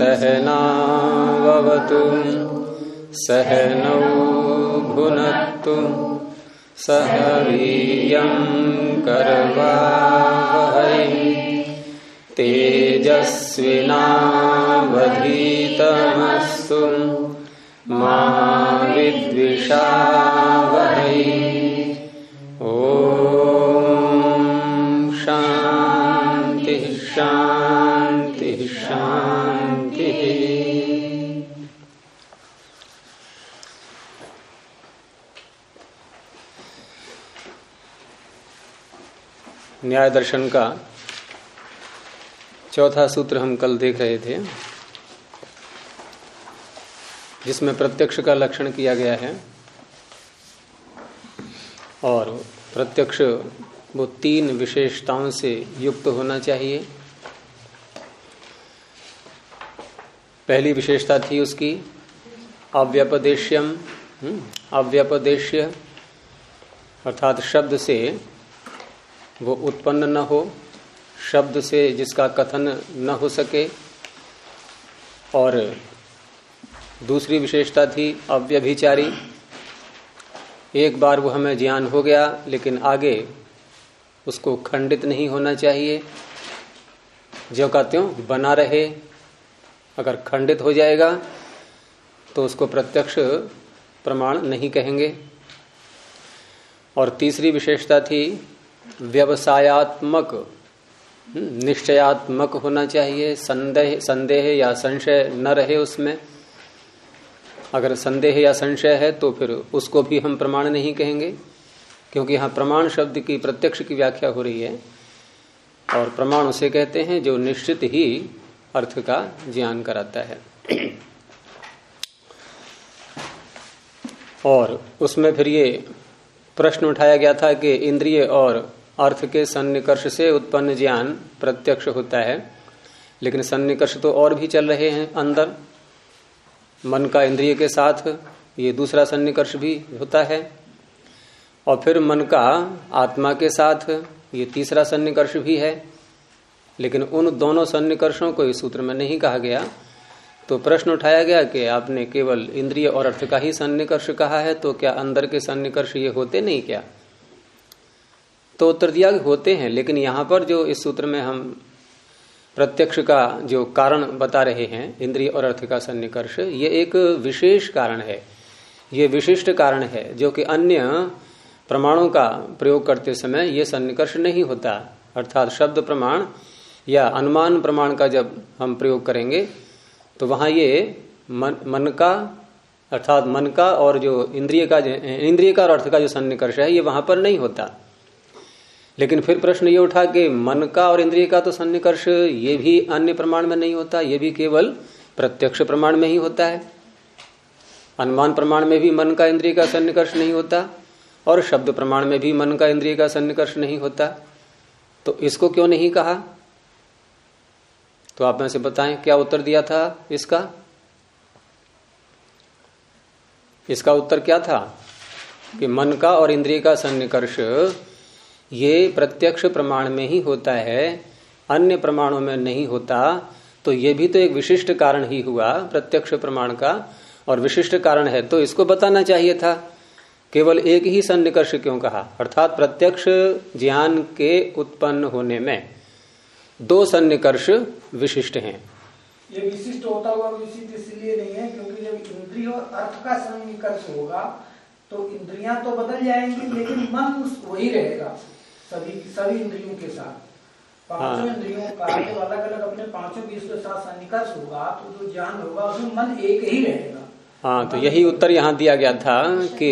सहनावतु सहनौ भुनक्तु सह वीर्यं करवावहै तेजस्विनावधीतमस्तु मा विद्विषावहै। ओम शांति शांति शांति। न्याय दर्शन का चौथा सूत्र हम कल देख रहे थे, जिसमें प्रत्यक्ष का लक्षण किया गया है। और प्रत्यक्ष वो तीन विशेषताओं से युक्त होना चाहिए। पहली विशेषता थी उसकी अव्यपदेश्यम, अव्यपदेश्य अर्थात शब्द से वो उत्पन्न न हो, शब्द से जिसका कथन न हो सके। और दूसरी विशेषता थी अव्यभिचारी, एक बार वो हमें ज्ञान हो गया लेकिन आगे उसको खंडित नहीं होना चाहिए, ज्यों का त्यों बना रहे। अगर खंडित हो जाएगा तो उसको प्रत्यक्ष प्रमाण नहीं कहेंगे। और तीसरी विशेषता थी व्यवसायात्मक, निश्चयात्मक होना चाहिए, संदेह या संशय न रहे उसमें। अगर संदेह या संशय है तो फिर उसको भी हम प्रमाण नहीं कहेंगे, क्योंकि यहाँ प्रमाण शब्द की प्रत्यक्ष की व्याख्या हो रही है। और प्रमाण उसे कहते हैं जो निश्चित ही अर्थ का ज्ञान कराता है। और उसमें फिर ये प्रश्न उठाया गया था कि इंद्रिय और अर्थ के सन्निकर्ष से उत्पन्न ज्ञान प्रत्यक्ष होता है, लेकिन सन्निकर्ष तो और भी चल रहे हैं अंदर। मन का इंद्रिय के साथ ये दूसरा सन्निकर्ष भी होता है, और फिर मन का आत्मा के साथ ये तीसरा सन्निकर्ष भी है। लेकिन उन दोनों सन्निकर्षों को इस सूत्र में नहीं कहा गया। तो प्रश्न उठाया गया कि आपने केवल इंद्रिय और अर्थ का ही सन्निकर्ष कहा है, तो क्या अंदर के सन्निकर्ष ये होते नहीं क्या? तो उत्तर दिया कि होते हैं, लेकिन यहाँ पर जो इस सूत्र में हम प्रत्यक्ष का जो कारण बता रहे हैं, इंद्रिय और अर्थ का सन्निकर्ष, ये एक विशेष कारण है, ये विशिष्ट कारण है, जो कि अन्य प्रमाणों का प्रयोग करते समय ये सन्निकर्ष नहीं होता। अर्थात शब्द प्रमाण या अनुमान प्रमाण का जब हम प्रयोग करेंगे तो वहां ये मन का अर्थात मन का और जो इंद्रिय का और अर्थ का जो सन्निकर्ष है ये वहां पर नहीं होता। लेकिन फिर प्रश्न ये उठा कि मन का और इंद्रिय का तो सन्निकर्ष ये भी अन्य प्रमाण में नहीं होता, ये भी केवल प्रत्यक्ष प्रमाण में ही होता है। अनुमान प्रमाण में भी मन का इंद्रिय का सन्निकर्ष नहीं होता, और शब्द प्रमाण में भी मन का इंद्रिय का सन्निकर्ष नहीं होता। तो इसको क्यों नहीं कहा? तो आप में से बताएं क्या उत्तर दिया था इसका? इसका उत्तर क्या था कि मन का और इंद्रिय का सन्निकर्ष ये प्रत्यक्ष प्रमाण में ही होता है, अन्य प्रमाणों में नहीं होता। तो ये भी तो एक विशिष्ट कारण ही हुआ प्रत्यक्ष प्रमाण का, और विशिष्ट कारण है तो इसको बताना चाहिए था। केवल एक ही सन्निकर्ष क्यों कहा? अर्थात प्रत्यक्ष ज्ञान के उत्पन्न होने में दो सन्निकर्ष विशिष्ट हैं। ये विशिष्ट होता हुआ विशिष्ट इसलिए नहीं है क्योंकि जब इंद्रिय और अर्थ का सन्निकर्ष होगा तो इंद्रियां तो बदल जाएंगी, लेकिन मन वही रहेगा सभी इंद्रियों के साथ। पांचों इंद्रियों का जब अलग अलग अपने पांचों की इसके साथ सन्निकर्ष होगा तो जो ज्ञान होगा उसमें मन एक ही रहेगा। हाँ, तो यही उत्तर यहाँ दिया गया था कि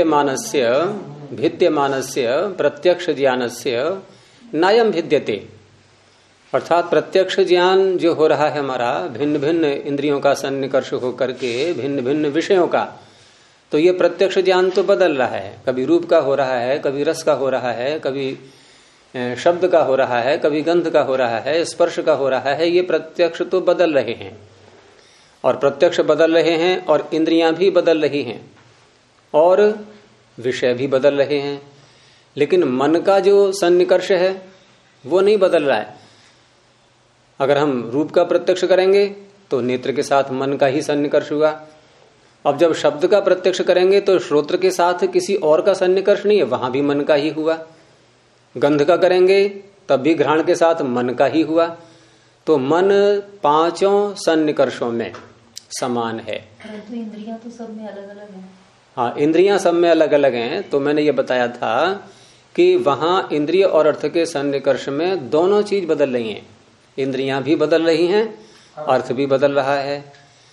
भिद्यमानस्य प्रत्यक्ष ज्ञानस्य नायम भिद्यते। अर्थात प्रत्यक्ष ज्ञान जो हो रहा है हमारा भिन्न भिन्न इंद्रियों का सन्निकर्ष होकर के भिन्न भिन्न विषयों का, तो ये प्रत्यक्ष ज्ञान तो बदल रहा है। कभी रूप का हो रहा है, कभी रस का हो रहा है, कभी शब्द का हो रहा है, कभी गंध का हो रहा है, स्पर्श का हो रहा है। ये प्रत्यक्ष तो बदल रहे हैं, और प्रत्यक्ष बदल रहे हैं, और इंद्रियां भी बदल रही हैं, और विषय भी बदल रहे हैं। लेकिन मन का जो सन्निकर्ष है वो नहीं बदल रहा है। अगर हम रूप का प्रत्यक्ष करेंगे तो नेत्र के साथ मन का ही सन्निकर्ष हुआ। अब जब शब्द का प्रत्यक्ष करेंगे तो श्रोत्र के साथ किसी और का सन्निकर्ष नहीं है, वहां भी मन का ही हुआ। गंध का करेंगे तब भी घ्राण के साथ मन का ही हुआ। तो मन पांचों सन्निकर्षों में समान है। परंतु इंद्रियां तो सब में अलग अलग हैं। हाँ, इंद्रियां सब में अलग अलग हैं। तो मैंने ये बताया था कि वहां इंद्रिय और अर्थ के सन्निकर्ष में दोनों चीज बदल रही हैं। इंद्रियां भी बदल रही हैं, अर्थ भी बदल रहा है।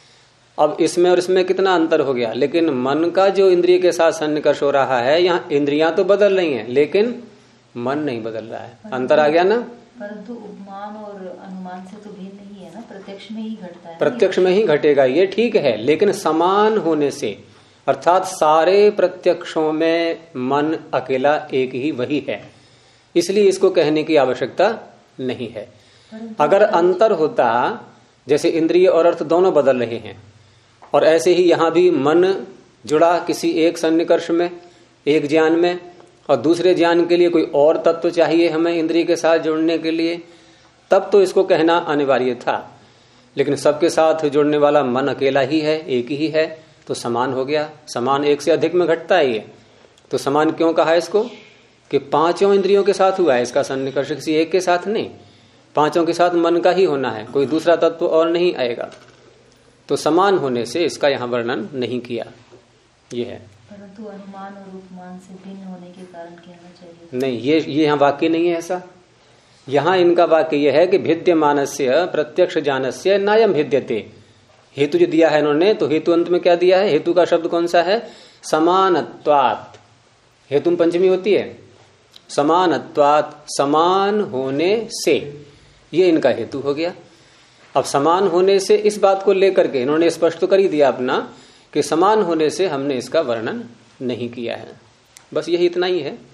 अब इसमें और इसमें कितना अंतर हो गया, लेकिन मन का जो इंद्रिय के साथ सन्निकर्ष हो रहा है, यहाँ इंद्रियां तो बदल रही हैं लेकिन मन नहीं बदल रहा है। अंतर आ गया ना। परंतु उपमान और अनुमान से तो भिन्न नहीं है ना, प्रत्यक्ष में ही घटता है। प्रत्यक्ष में ही घटेगा, ये ठीक है, लेकिन समान होने से, अर्थात सारे प्रत्यक्षों में मन अकेला एक ही वही है, इसलिए इसको कहने की आवश्यकता नहीं है। अगर अंतर होता, जैसे इंद्रिय और अर्थ दोनों बदल रहे हैं और ऐसे ही यहां भी मन जुड़ा किसी एक सन्निकर्ष में, एक ज्ञान में, और दूसरे ज्ञान के लिए कोई और तत्व चाहिए हमें इंद्रिय के साथ जुड़ने के लिए, तब तो इसको कहना अनिवार्य था। लेकिन सबके साथ जुड़ने वाला मन अकेला ही है, एक ही है, तो समान हो गया। समान एक से अधिक में घटता है ये, तो समान क्यों कहा इसको कि पांचों इंद्रियों के साथ हुआ है इसका सन्निकर्ष, किसी एक के साथ नहीं, पांचों के साथ मन का ही होना है, कोई दूसरा तत्व और नहीं आएगा। तो समान होने से इसका यहां वर्णन नहीं किया, ये है। परंतु अनुमान और उपमान से भिन्न होने के कारण कहना चाहिए। नहीं, ये यहाँ वाक्य नहीं है ऐसा। यहाँ इनका वाक्य यह है कि भिद्यमानस्य प्रत्यक्ष ज्ञानस्य नायम भिद्यते। हेतु जो दिया है इन्होंने, तो हेतु अंत में क्या दिया है? हेतु का शब्द कौन सा है? समानत्वात्। हेतु में पंचमी होती है, समानत्वात्, समान होने से, ये इनका हेतु हो गया। अब समान होने से इस बात को लेकर के इन्होंने स्पष्ट तो कर ही दिया अपना कि समान होने से हमने इसका वर्णन नहीं किया है, बस यही इतना ही है।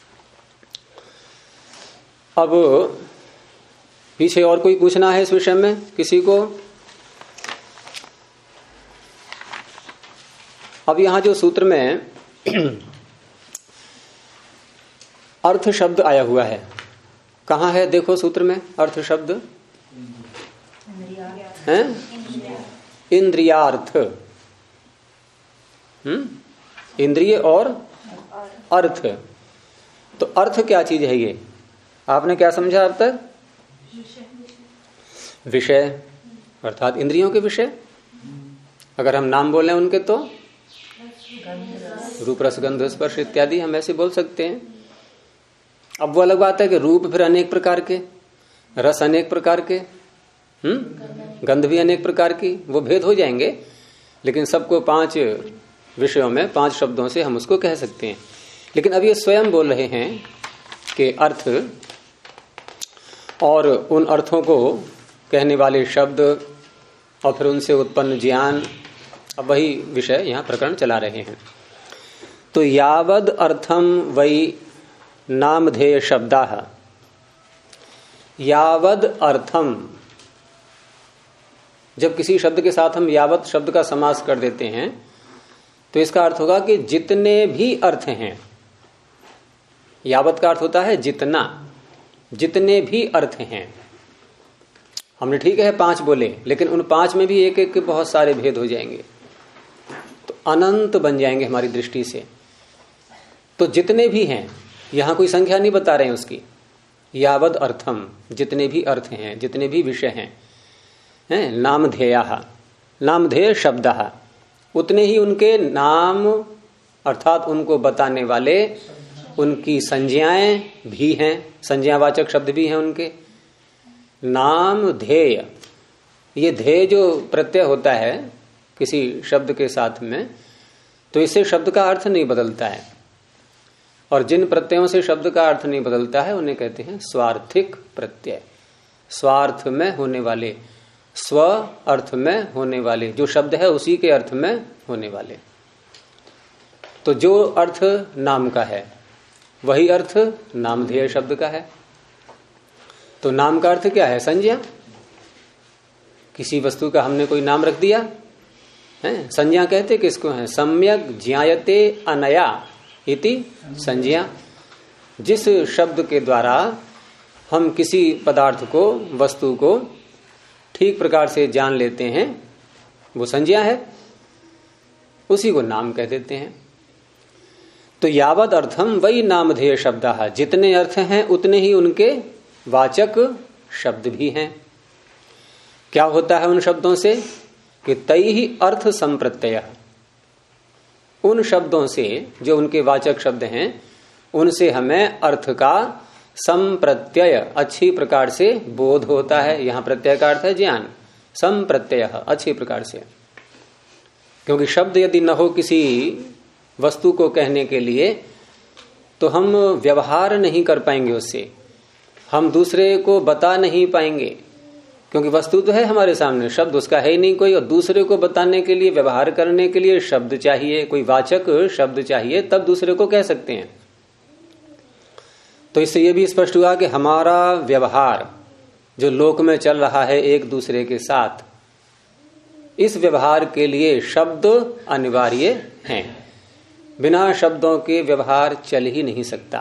अब पीछे और कोई पूछना है इस विषय में किसी को? अब यहां जो सूत्र में अर्थ शब्द आया हुआ है, कहां है? देखो सूत्र में अर्थ शब्द है, इंद्रियार्थ। इंद्रिय और अर्थ। तो अर्थ क्या चीज है? ये आपने क्या समझा अब तक? विषय, अर्थात इंद्रियों के विषय। अगर हम नाम बोले उनके तो रूप रस गंध स्पर्श इत्यादि हम ऐसे बोल सकते हैं। अब वो अलग बात है कि रूप फिर अनेक प्रकार के, रस अनेक प्रकार के, गंध भी अनेक प्रकार की, वो भेद हो जाएंगे। लेकिन सबको पांच विषयों में पांच शब्दों से हम उसको कह सकते हैं। लेकिन अब ये स्वयं बोल रहे हैं कि अर्थ और उन अर्थों को कहने वाले शब्द और फिर उनसे उत्पन्न ज्ञान, अब वही विषय यहाँ प्रकरण चला रहे हैं। तो यावद अर्थम वै नामधेय शब्दाः, यावद अर्थम, जब किसी शब्द के साथ हम यावत शब्द का समास कर देते हैं तो इसका अर्थ होगा कि जितने भी अर्थ हैं। यावत का अर्थ होता है जितना, जितने भी अर्थ हैं। हमने ठीक है पांच बोले, लेकिन उन पांच में भी एक एक के बहुत सारे भेद हो जाएंगे, तो अनंत बन जाएंगे हमारी दृष्टि से। तो जितने भी हैं, यहां कोई संख्या नहीं बता रहे हैं उसकी। यावद अर्थम, जितने भी अर्थ हैं, जितने भी विषय हैं, नामधेयः, नामधेय शब्दः, उतने ही उनके नाम अर्थात उनको बताने वाले उनकी संज्ञाएं भी हैं, संज्ञावाचक शब्द भी हैं उनके। नाम ध्येय, ये ध्येय जो प्रत्यय होता है किसी शब्द के साथ में, तो इससे शब्द का अर्थ नहीं बदलता है। और जिन प्रत्ययों से शब्द का अर्थ नहीं बदलता है उन्हें कहते हैं स्वार्थिक प्रत्यय। स्वार्थ में होने वाले, स्व अर्थ में होने वाले, जो शब्द है उसी के अर्थ में होने वाले। तो जो अर्थ नाम का है वही अर्थ नामधेय शब्द का है। तो नाम का अर्थ क्या है? संज्ञा। किसी वस्तु का हमने कोई नाम रख दिया है, संज्ञा कहते किसको है? सम्यक ज्ञायते अनया इति संज्ञा। जिस शब्द के द्वारा हम किसी पदार्थ को, वस्तु को ठीक प्रकार से जान लेते हैं वो संज्ञा है, उसी को नाम कह देते हैं। तो यावद अर्थम वही नामधेय शब्द, जितने अर्थ हैं उतने ही उनके वाचक शब्द भी हैं। क्या होता है उन शब्दों से कि तई ही अर्थ संप्रत्यय, उन शब्दों से जो उनके वाचक शब्द हैं उनसे हमें अर्थ का संप्रत्यय अच्छी प्रकार से बोध होता है। यहां प्रत्यय का अर्थ है ज्ञान, संप्रत्यय अच्छी प्रकार से। क्योंकि शब्द यदि न हो किसी वस्तु को कहने के लिए तो हम व्यवहार नहीं कर पाएंगे उससे, हम दूसरे को बता नहीं पाएंगे, क्योंकि वस्तु तो है हमारे सामने, शब्द उसका है ही नहीं कोई, और दूसरे को बताने के लिए, व्यवहार करने के लिए शब्द चाहिए, कोई वाचक शब्द चाहिए, तब दूसरे को कह सकते हैं। तो इससे यह भी स्पष्ट हुआ कि हमारा व्यवहार जो लोक में चल रहा है एक दूसरे के साथ, इस व्यवहार के लिए शब्द अनिवार्य हैं। बिना शब्दों के व्यवहार चल ही नहीं सकता।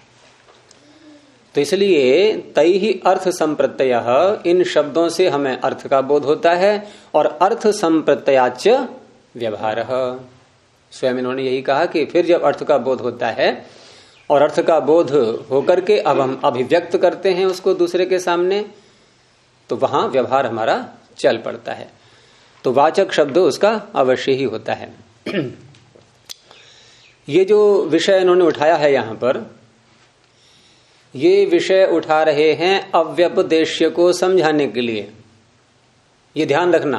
तो इसलिए तई ही अर्थ संप्रत्यय, इन शब्दों से हमें अर्थ का बोध होता है, और अर्थ संप्रत्ययाच व्यवहार। स्वयं इन्होंने यही कहा कि फिर जब अर्थ का बोध होता है और अर्थ का बोध होकर के अब हम अभिव्यक्त करते हैं उसको दूसरे के सामने, तो वहां व्यवहार हमारा चल पड़ता है। तो वाचक शब्द उसका अवश्य ही होता है। ये जो विषय इन्होंने उठाया है यहां पर, ये विषय उठा रहे हैं अव्यपदेश्य को समझाने के लिए। ये ध्यान रखना,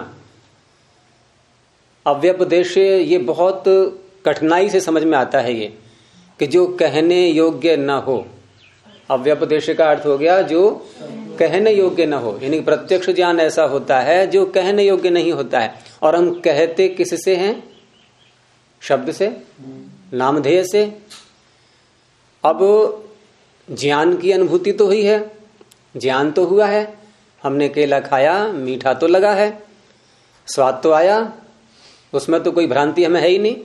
अव्यपदेश्य ये बहुत कठिनाई से समझ में आता है ये, कि जो कहने योग्य न हो। अव्यपदेश्य का अर्थ हो गया जो कहने योग्य न हो, यानी प्रत्यक्ष ज्ञान ऐसा होता है जो कहने योग्य नहीं होता है। और हम कहते किससे हैं? शब्द से, नामधेय से। अब ज्ञान की अनुभूति तो हुई है, ज्ञान तो हुआ है, हमने केला खाया, मीठा तो लगा है, स्वाद तो आया, उसमें तो कोई भ्रांति हमें है ही नहीं।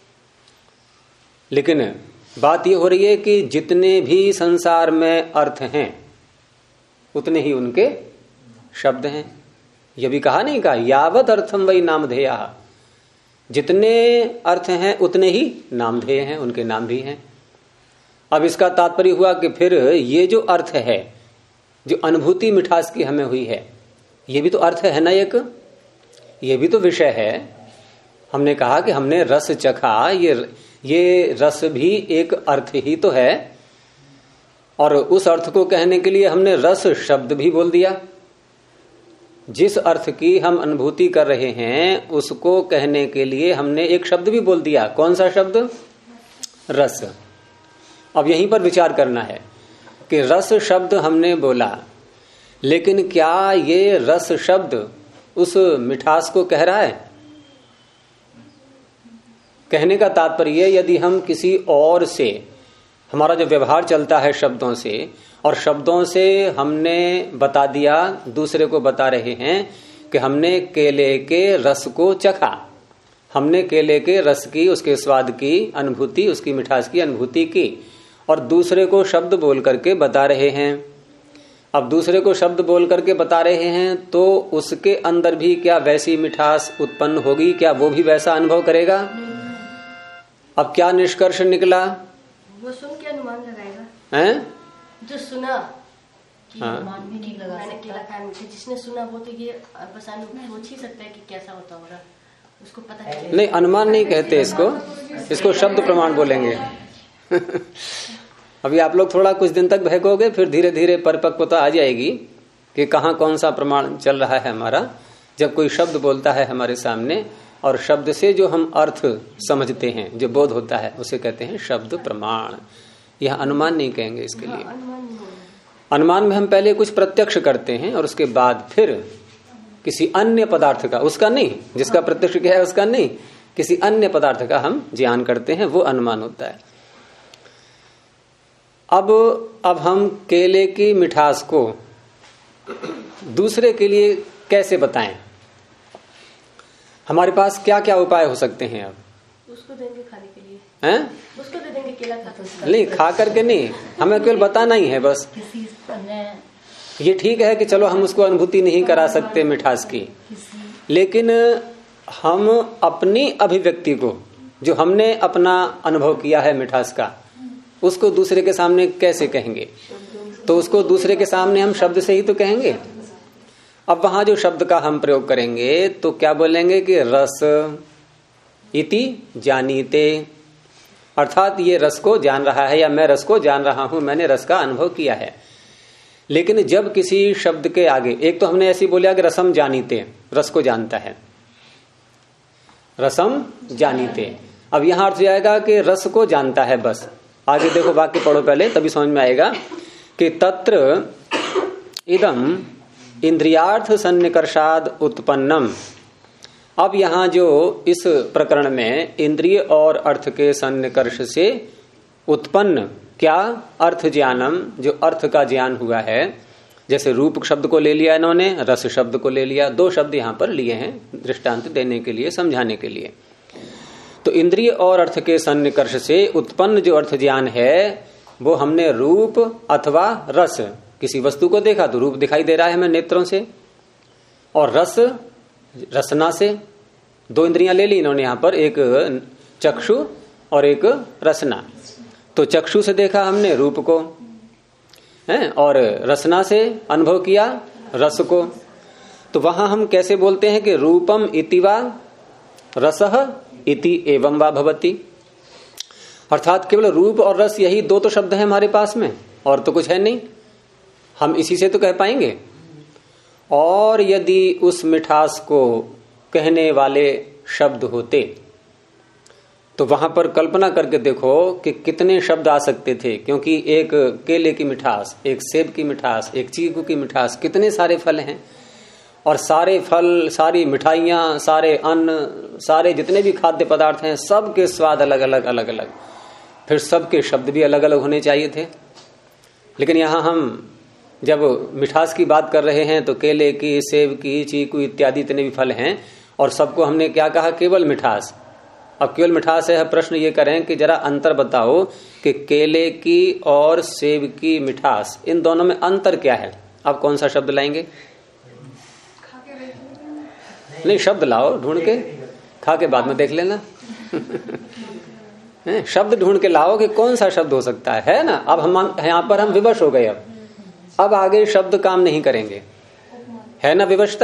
लेकिन बात यह हो रही है कि जितने भी संसार में अर्थ हैं उतने ही उनके शब्द हैं। यह भी कहा नहीं, कहा यावत अर्थम वही नामधेय, जितने अर्थ हैं उतने ही नामधेय हैं, उनके नाम भी हैं। अब इसका तात्पर्य हुआ कि फिर ये जो अर्थ है, जो अनुभूति मिठास की हमें हुई है, ये भी तो अर्थ है ना, एक ये भी तो विषय है। हमने कहा कि हमने रस चखा, ये रस भी एक अर्थ ही तो है, और उस अर्थ को कहने के लिए हमने रस शब्द भी बोल दिया। जिस अर्थ की हम अनुभूति कर रहे हैं उसको कहने के लिए हमने एक शब्द भी बोल दिया। कौन सा शब्द? रस। अब यहीं पर विचार करना है कि रस शब्द हमने बोला, लेकिन क्या ये रस शब्द उस मिठास को कह रहा है? कहने का तात्पर्य यदि हम किसी और से, हमारा जो व्यवहार चलता है शब्दों से, और शब्दों से हमने बता दिया, दूसरे को बता रहे हैं कि हमने केले के रस को चखा, हमने केले के रस की, उसके स्वाद की अनुभूति, उसकी मिठास की अनुभूति की, और दूसरे को शब्द बोल करके बता रहे हैं। अब दूसरे को शब्द बोल करके बता रहे हैं तो उसके अंदर भी क्या वैसी मिठास उत्पन्न होगी? क्या वो भी वैसा अनुभव करेगा? अब क्या निष्कर्ष निकला? वो सुन के अनुमान लगाएगा, हैं? जो सुना कि अनुमान भी नहीं लगा मैंने सकता। केला खाया मीठा, जिसने सुना वो तो ये बस सोच ही सकता है कि कैसा होता होगा, उसको पता है। नहीं, अनुमान नहीं कहते इसको शब्द प्रमाण बोलेंगे। अभी आप लोग थोड़ा कुछ दिन तक बहकोगे, फिर धीरे धीरे परिपक्वता आ जाएगी कि कहाँ कौन सा प्रमाण चल रहा है हमारा। जब कोई शब्द बोलता है हमारे सामने और शब्द से जो हम अर्थ समझते हैं, जो बोध होता है, उसे कहते हैं शब्द प्रमाण। यह अनुमान नहीं कहेंगे इसके लिए। अनुमान में हम पहले कुछ प्रत्यक्ष करते हैं और उसके बाद फिर किसी अन्य पदार्थ का, उसका नहीं, जिसका प्रत्यक्ष किया है उसका नहीं, किसी अन्य पदार्थ का हम ज्ञान करते हैं, वो अनुमान होता है। अब हम केले की मिठास को दूसरे के लिए कैसे बताएं? हमारे पास क्या क्या उपाय हो सकते हैं? अब उसको देंगे खाने के लिए, हैं? उसको दे देंगे केला खा कर। नहीं, खा करके नहीं, हमें केवल बताना ही है बस। किसी अन्य ये ठीक है कि चलो हम उसको अनुभूति नहीं करा सकते मिठास की, लेकिन हम अपनी अभिव्यक्ति को, जो हमने अपना अनुभव किया है मिठास का, उसको दूसरे के सामने कैसे कहेंगे? तो उसको दूसरे के सामने हम शब्द से ही तो कहेंगे। अब वहां जो शब्द का हम प्रयोग करेंगे तो क्या बोलेंगे कि रस इति जानीते, अर्थात ये रस को जान रहा है, या मैं रस को जान रहा हूं, मैंने रस का अनुभव किया है। लेकिन जब किसी शब्द के आगे, एक तो हमने ऐसे बोला कि रसम जानीते, रस को जानता है, रसम जानीते। अब यहां अर्थ आएगा कि रस को जानता है बस। आगे देखो, वाक्य पढ़ो पहले, तभी समझ में आएगा कि तत्र इदम इंद्रियार्थ सन्निकर्षाद उत्पन्नम। अब यहां जो इस प्रकरण में इंद्रिय और अर्थ के सन्निकर्ष से उत्पन्न क्या, अर्थ ज्ञानम, जो अर्थ का ज्ञान हुआ है। जैसे रूप शब्द को ले लिया इन्होंने, रस शब्द को ले लिया, दो शब्द यहां पर लिए हैं दृष्टांत देने के लिए, समझाने के लिए। तो इंद्रिय और अर्थ के सन्निकर्ष से उत्पन्न जो अर्थ ज्ञान है, वो हमने रूप अथवा रस, किसी वस्तु को देखा तो रूप दिखाई दे रहा है हमें नेत्रों से, और रस रसना से। दो इंद्रियां ले ली इन्होंने यहां पर, एक चक्षु और एक रसना। तो चक्षु से देखा हमने रूप को है, और रसना से अनुभव किया रस को। तो वहां हम कैसे बोलते हैं कि रूपम इति वा रसः इति एवं वा भवति, अर्थात केवल रूप और रस, यही दो तो शब्द हैं हमारे पास में, और तो कुछ है नहीं, हम इसी से तो कह पाएंगे। और यदि उस मिठास को कहने वाले शब्द होते तो वहां पर कल्पना करके देखो कि कितने शब्द आ सकते थे, क्योंकि एक केले की मिठास, एक सेब की मिठास, एक चीकू की मिठास, कितने सारे फल हैं, और सारे फल, सारी मिठाइयां, सारे अन्न, सारे जितने भी खाद्य पदार्थ हैं, सबके स्वाद अलग अलग अलग अलग, फिर सबके शब्द भी अलग अलग होने चाहिए थे। लेकिन यहां हम जब मिठास की बात कर रहे हैं तो केले की, सेब की, चीकू इत्यादि इतने भी फल हैं, और सबको हमने क्या कहा, केवल मिठास। अब केवल मिठास है, प्रश्न ये करें कि जरा अंतर बताओ कि केले की और सेब की मिठास, इन दोनों में अंतर क्या है? आप कौन सा शब्द लाएंगे? नहीं, शब्द लाओ ढूंढ के, खा के बाद में देख लेना। शब्द ढूंढ के लाओ कि कौन सा शब्द हो सकता है ना। अब हम यहां पर हम विवश हो गए, अब आगे शब्द काम नहीं करेंगे, है ना विवशता।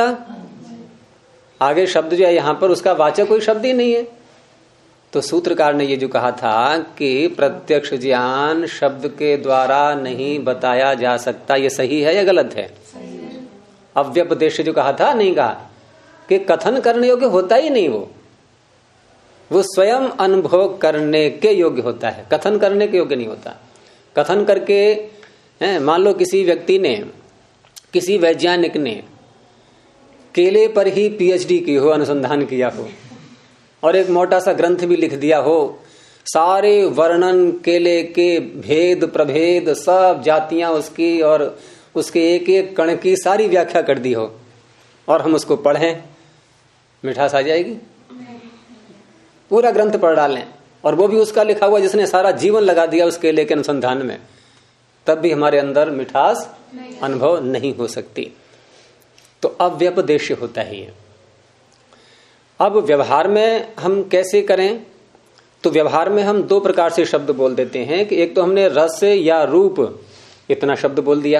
आगे शब्द जो है यहां पर, उसका वाचक कोई शब्द ही नहीं है। तो सूत्रकार ने ये जो कहा था कि प्रत्यक्ष ज्ञान शब्द के द्वारा नहीं बताया जा सकता, ये सही है या गलत है? अव्यपदेश जो कहा था, नहीं कहा कि कथन करने योग्य होता ही नहीं, वो स्वयं अनुभव करने के योग्य होता है, कथन करने के योग्य नहीं होता। कथन करके, मान लो किसी व्यक्ति ने, किसी वैज्ञानिक ने केले पर ही पीएचडी की हो, अनुसंधान किया हो, और एक मोटा सा ग्रंथ भी लिख दिया हो, सारे वर्णन केले के भेद प्रभेद, सब जातियां उसकी और उसके एक एक कण की सारी व्याख्या कर दी हो, और हम उसको पढ़ें, मिठास आ जाएगी? पूरा ग्रंथ पढ़ डालें, और वो भी उसका लिखा हुआ जिसने सारा जीवन लगा दिया उस केले के अनुसंधान में, तब भी हमारे अंदर मिठास अनुभव नहीं हो सकती। तो अव्यपदेश्य होता ही है। अब व्यवहार में हम कैसे करें? तो व्यवहार में हम दो प्रकार से शब्द बोल देते हैं कि एक तो हमने रस या रूप इतना शब्द बोल दिया,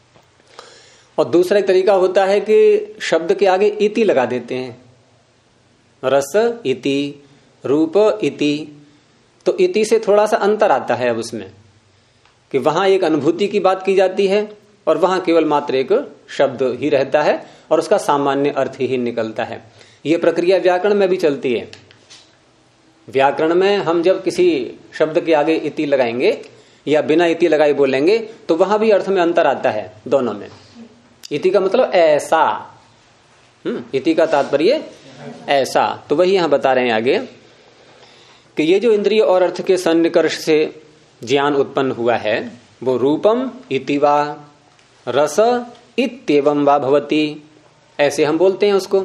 और दूसरा एक तरीका होता है कि शब्द के आगे इति लगा देते हैं, रस इति, रूप इति। तो इति से थोड़ा सा अंतर आता है अब उसमें, कि वहां एक अनुभूति की बात की जाती है और वहां केवल मात्र एक शब्द ही रहता है और उसका सामान्य अर्थ ही निकलता है। ये प्रक्रिया व्याकरण में भी चलती है। व्याकरण में हम जब किसी शब्द के आगे इति लगाएंगे या बिना इति लगाए बोलेंगे तो वहां भी अर्थ में अंतर आता है दोनों में। इति का मतलब ऐसा, इति का तात्पर्य ऐसा। तो वही यहां बता रहे हैं आगे कि ये जो इंद्रिय और अर्थ के सन्निकर्ष से ज्ञान उत्पन्न हुआ है वो रूपम इति वा रस इत्येवं वा भवति, ऐसे हम बोलते हैं उसको।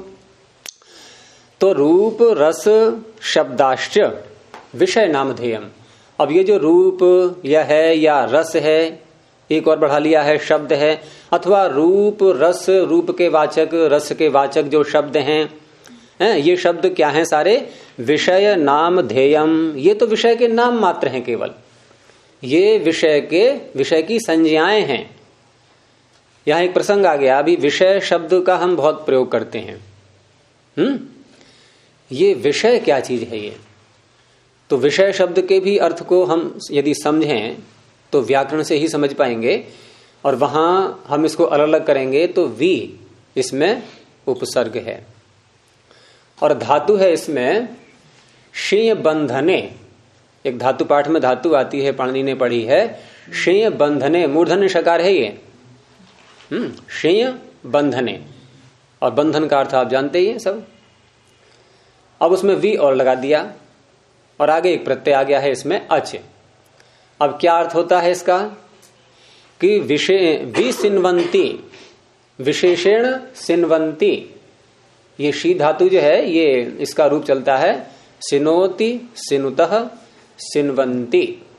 तो रूप रस शब्दाश्च विषय नामधेयम। अब ये जो रूप या है या रस है एक और बढ़ा लिया है, शब्द है, अथवा रूप रस, रूप के वाचक रस के वाचक जो शब्द हैं, ये शब्द क्या हैं? सारे विषय नाम ध्येयम, ये तो विषय के नाम मात्र हैं केवल, ये विषय की संज्ञाएं हैं। यहां एक प्रसंग आ गया, अभी विषय शब्द का हम बहुत प्रयोग करते हैं। ये विषय क्या चीज है? ये तो विषय शब्द के भी अर्थ को हम यदि समझें तो व्याकरण से ही समझ पाएंगे, और वहां हम इसको अलग अलग करेंगे तो वी इसमें उपसर्ग है, और धातु है इसमें शेय बंधने। एक धातु पाठ में धातु आती है, पाणिनि ने पढ़ी है, शेय बंधने, मूर्धन्य शकार है ये, शेय बंधने, और बंधन का अर्थ आप जानते ही हैं सब। अब उसमें वी और लगा दिया, और आगे एक प्रत्यय आ गया है इसमें अच। अब क्या अर्थ होता है इसका? कि विसिन्वंती, विशेषण सिन्वंती, ये शी धातु जो है ये इसका रूप चलता है सिनोति, सिनुतः, सिन्वंती।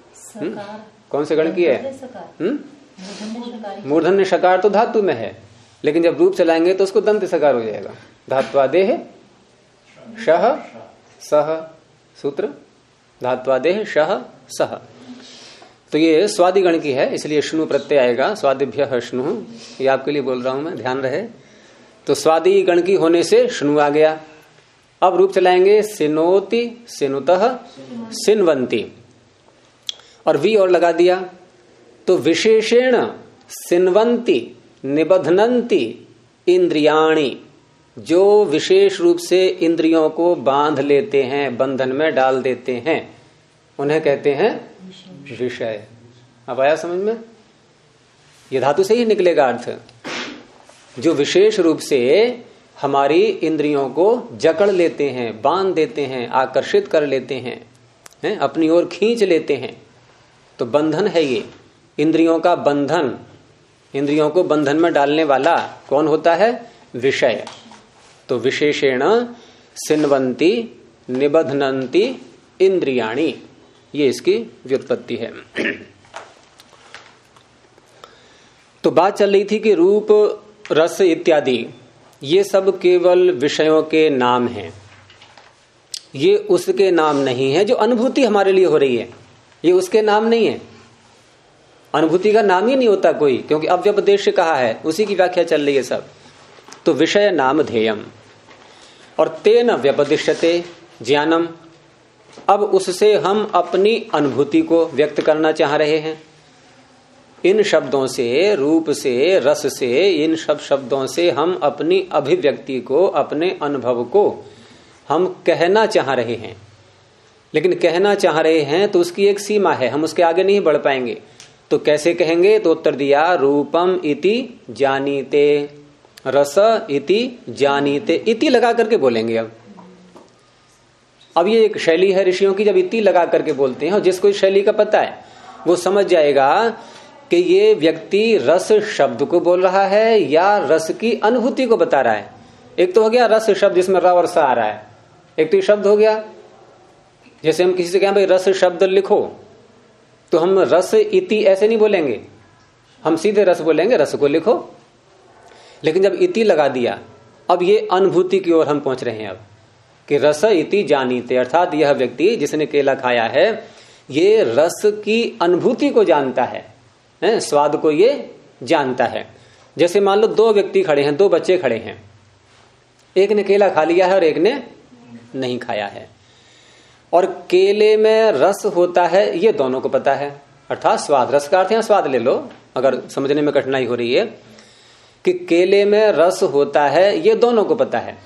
कौन से गण की है? मूर्धन्य शकार तो धातु में है, लेकिन जब रूप चलाएंगे तो उसको दंत सकार हो जाएगा। धात्वादेह शह सह, सूत्र धात्वादेह शह सह। तो ये स्वादि गण की है, इसलिए श्नु प्रत्यय आएगा, स्वादिभ्य श्नु, ये आपके लिए बोल रहा हूं मैं, ध्यान रहे। तो स्वादि गण की होने से श्नु आ गया। अब रूप चलाएंगे सिनोति, सिनुतः, सिन्वंती, और वी और लगा दिया तो विशेषेण सिन्वंती निबध्नन्ति इंद्रियाणि, जो विशेष रूप से इंद्रियों को बांध लेते हैं, बंधन में डाल देते हैं, उन्हें कहते हैं विषय। अब आया समझ में? ये धातु से ही निकलेगा अर्थ, जो विशेष रूप से हमारी इंद्रियों को जकड़ लेते हैं, बांध देते हैं, आकर्षित कर लेते हैं, अपनी ओर खींच लेते हैं, तो बंधन है ये, इंद्रियों का बंधन। इंद्रियों को बंधन में डालने वाला कौन होता है? विषय। तो विशेषेण सिन्वंती निबध्नन्ति इंद्रियाणि, ये इसकी व्युत्पत्ति है। तो बात चल रही थी कि रूप रस इत्यादि ये सब केवल विषयों के नाम हैं, ये उसके नाम नहीं है जो अनुभूति हमारे लिए हो रही है, ये उसके नाम नहीं है। अनुभूति का नाम ही नहीं होता कोई, क्योंकि अब जब उद्देश्य कहा है उसी की व्याख्या चल रही है सब। तो विषय नाम ध्येयम, और तेन व्यपदिश्यते ज्ञानम, अब उससे हम अपनी अनुभूति को व्यक्त करना चाह रहे हैं। इन शब्दों से, रूप से, रस से, इन सब शब्दों से हम अपनी अभिव्यक्ति को, अपने अनुभव को हम कहना चाह रहे हैं। लेकिन कहना चाह रहे हैं तो उसकी एक सीमा है, हम उसके आगे नहीं बढ़ पाएंगे। तो कैसे कहेंगे? तो उत्तर दिया रूपम इति जानीते, रस इति जानीते, इति लगा करके बोलेंगे। अब ये एक शैली है ऋषियों की, जब इति लगा करके बोलते हैं, और जिसको इस शैली का पता है वो समझ जाएगा कि ये व्यक्ति रस शब्द को बोल रहा है या रस की अनुभूति को बता रहा है। एक तो हो गया रस शब्द जिसमें र और स आ रहा है, एक तो ये शब्द हो गया। जैसे हम किसी से कहें भाई रस शब्द लिखो, तो हम रस इति ऐसे नहीं बोलेंगे, हम सीधे रस बोलेंगे, रस को लिखो। लेकिन जब इति लगा दिया, अब ये अनुभूति की ओर हम पहुंच रहे हैं अब कि रस इति जानीते, अर्थात यह व्यक्ति जिसने केला खाया है ये रस की अनुभूति को जानता है, स्वाद को ये जानता है। जैसे मान लो दो व्यक्ति खड़े हैं, दो बच्चे खड़े हैं, एक ने केला खा लिया है और एक ने नहीं खाया है, और केले में रस होता है ये दोनों को पता है, अर्थात स्वाद, रस का अर्थ है स्वाद ले लो अगर समझने में कठिनाई हो रही है, कि केले में रस होता है ये दोनों को पता है।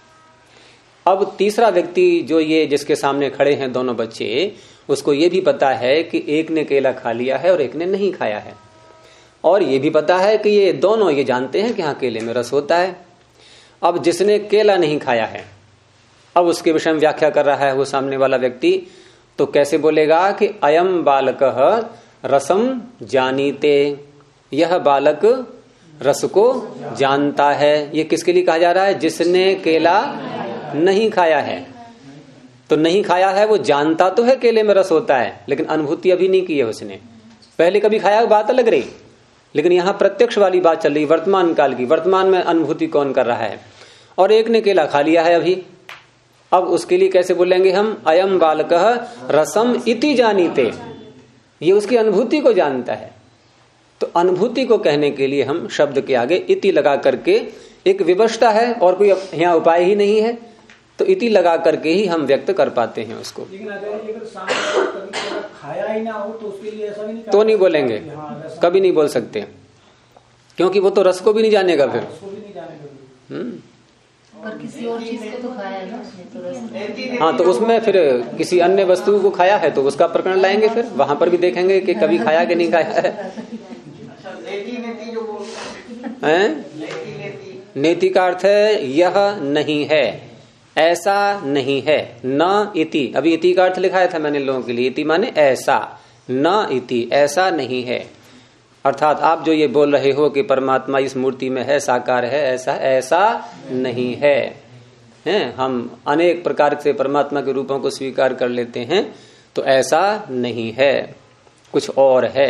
अब तीसरा व्यक्ति जो ये जिसके सामने खड़े हैं दोनों बच्चे, उसको ये भी पता है कि एक ने केला खा लिया है और एक ने नहीं खाया है, और ये भी पता है कि ये दोनों ये जानते हैं कि हाँ केले में रस होता है। अब जिसने केला नहीं खाया है, अब उसके विषय में व्याख्या कर रहा है वो सामने वाला व्यक्ति, तो कैसे बोलेगा कि अयम बालकः रसम जानीते, यह बालक रस को जानता है। ये किसके लिए कहा जा रहा है? जिसने केला नहीं खाया है। तो नहीं खाया है वो जानता तो है केले में रस होता है, लेकिन अनुभूति अभी नहीं की है उसने, पहले कभी खाया बात अलग रही, लेकिन यहां प्रत्यक्ष वाली बात चल रही, वर्तमान काल की, वर्तमान में अनुभूति कौन कर रहा है। और एक ने केला खा लिया है अभी, अब उसके लिए कैसे बोलेंगे हम, अयम बालकः रसम इति जानीते, ये उसकी अनुभूति को जानता है। तो अनुभूति को कहने के लिए हम शब्द के आगे इति लगा करके, एक विवशता है और कोई यहाँ उपाय ही नहीं है, तो इति लगा करके ही हम व्यक्त कर पाते हैं उसको। लेकिन अगर सामने कभी खाया ही ना हो तो उसके लिए ऐसा भी नहीं, तो नहीं बोलेंगे, कभी नहीं बोल सकते, क्योंकि वो तो रस को भी नहीं जानेगा फिर। पर किसी और चीज को तो खाया है ना उसने, तो रस। हाँ, तो उसमें फिर किसी अन्य वस्तु को खाया है तो उसका प्रकरण लाएंगे, फिर वहां पर भी देखेंगे कि कभी खाया कि नहीं खाया है। नेति का अर्थ है यह नहीं है, ऐसा नहीं है। न इति, अभी इति का अर्थ लिखाया था मैंने लोगों के लिए, इति माने ऐसा, न इति ऐसा नहीं है। अर्थात आप जो ये बोल रहे हो कि परमात्मा इस मूर्ति में है, साकार है, ऐसा नहीं है। हम अनेक प्रकार से परमात्मा के रूपों को स्वीकार कर लेते हैं, तो ऐसा नहीं है, कुछ और है।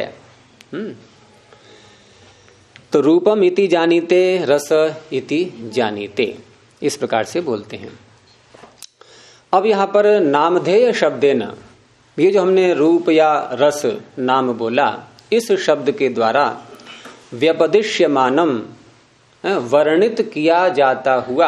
तो रूपम इति जानीते, रस इति जानीते, इस प्रकार से बोलते हैं। अब यहां पर नामधेय शब्देन, ये जो हमने रूप या रस नाम बोला, इस शब्द के द्वारा व्यपदिश्यमानम, वर्णित किया जाता हुआ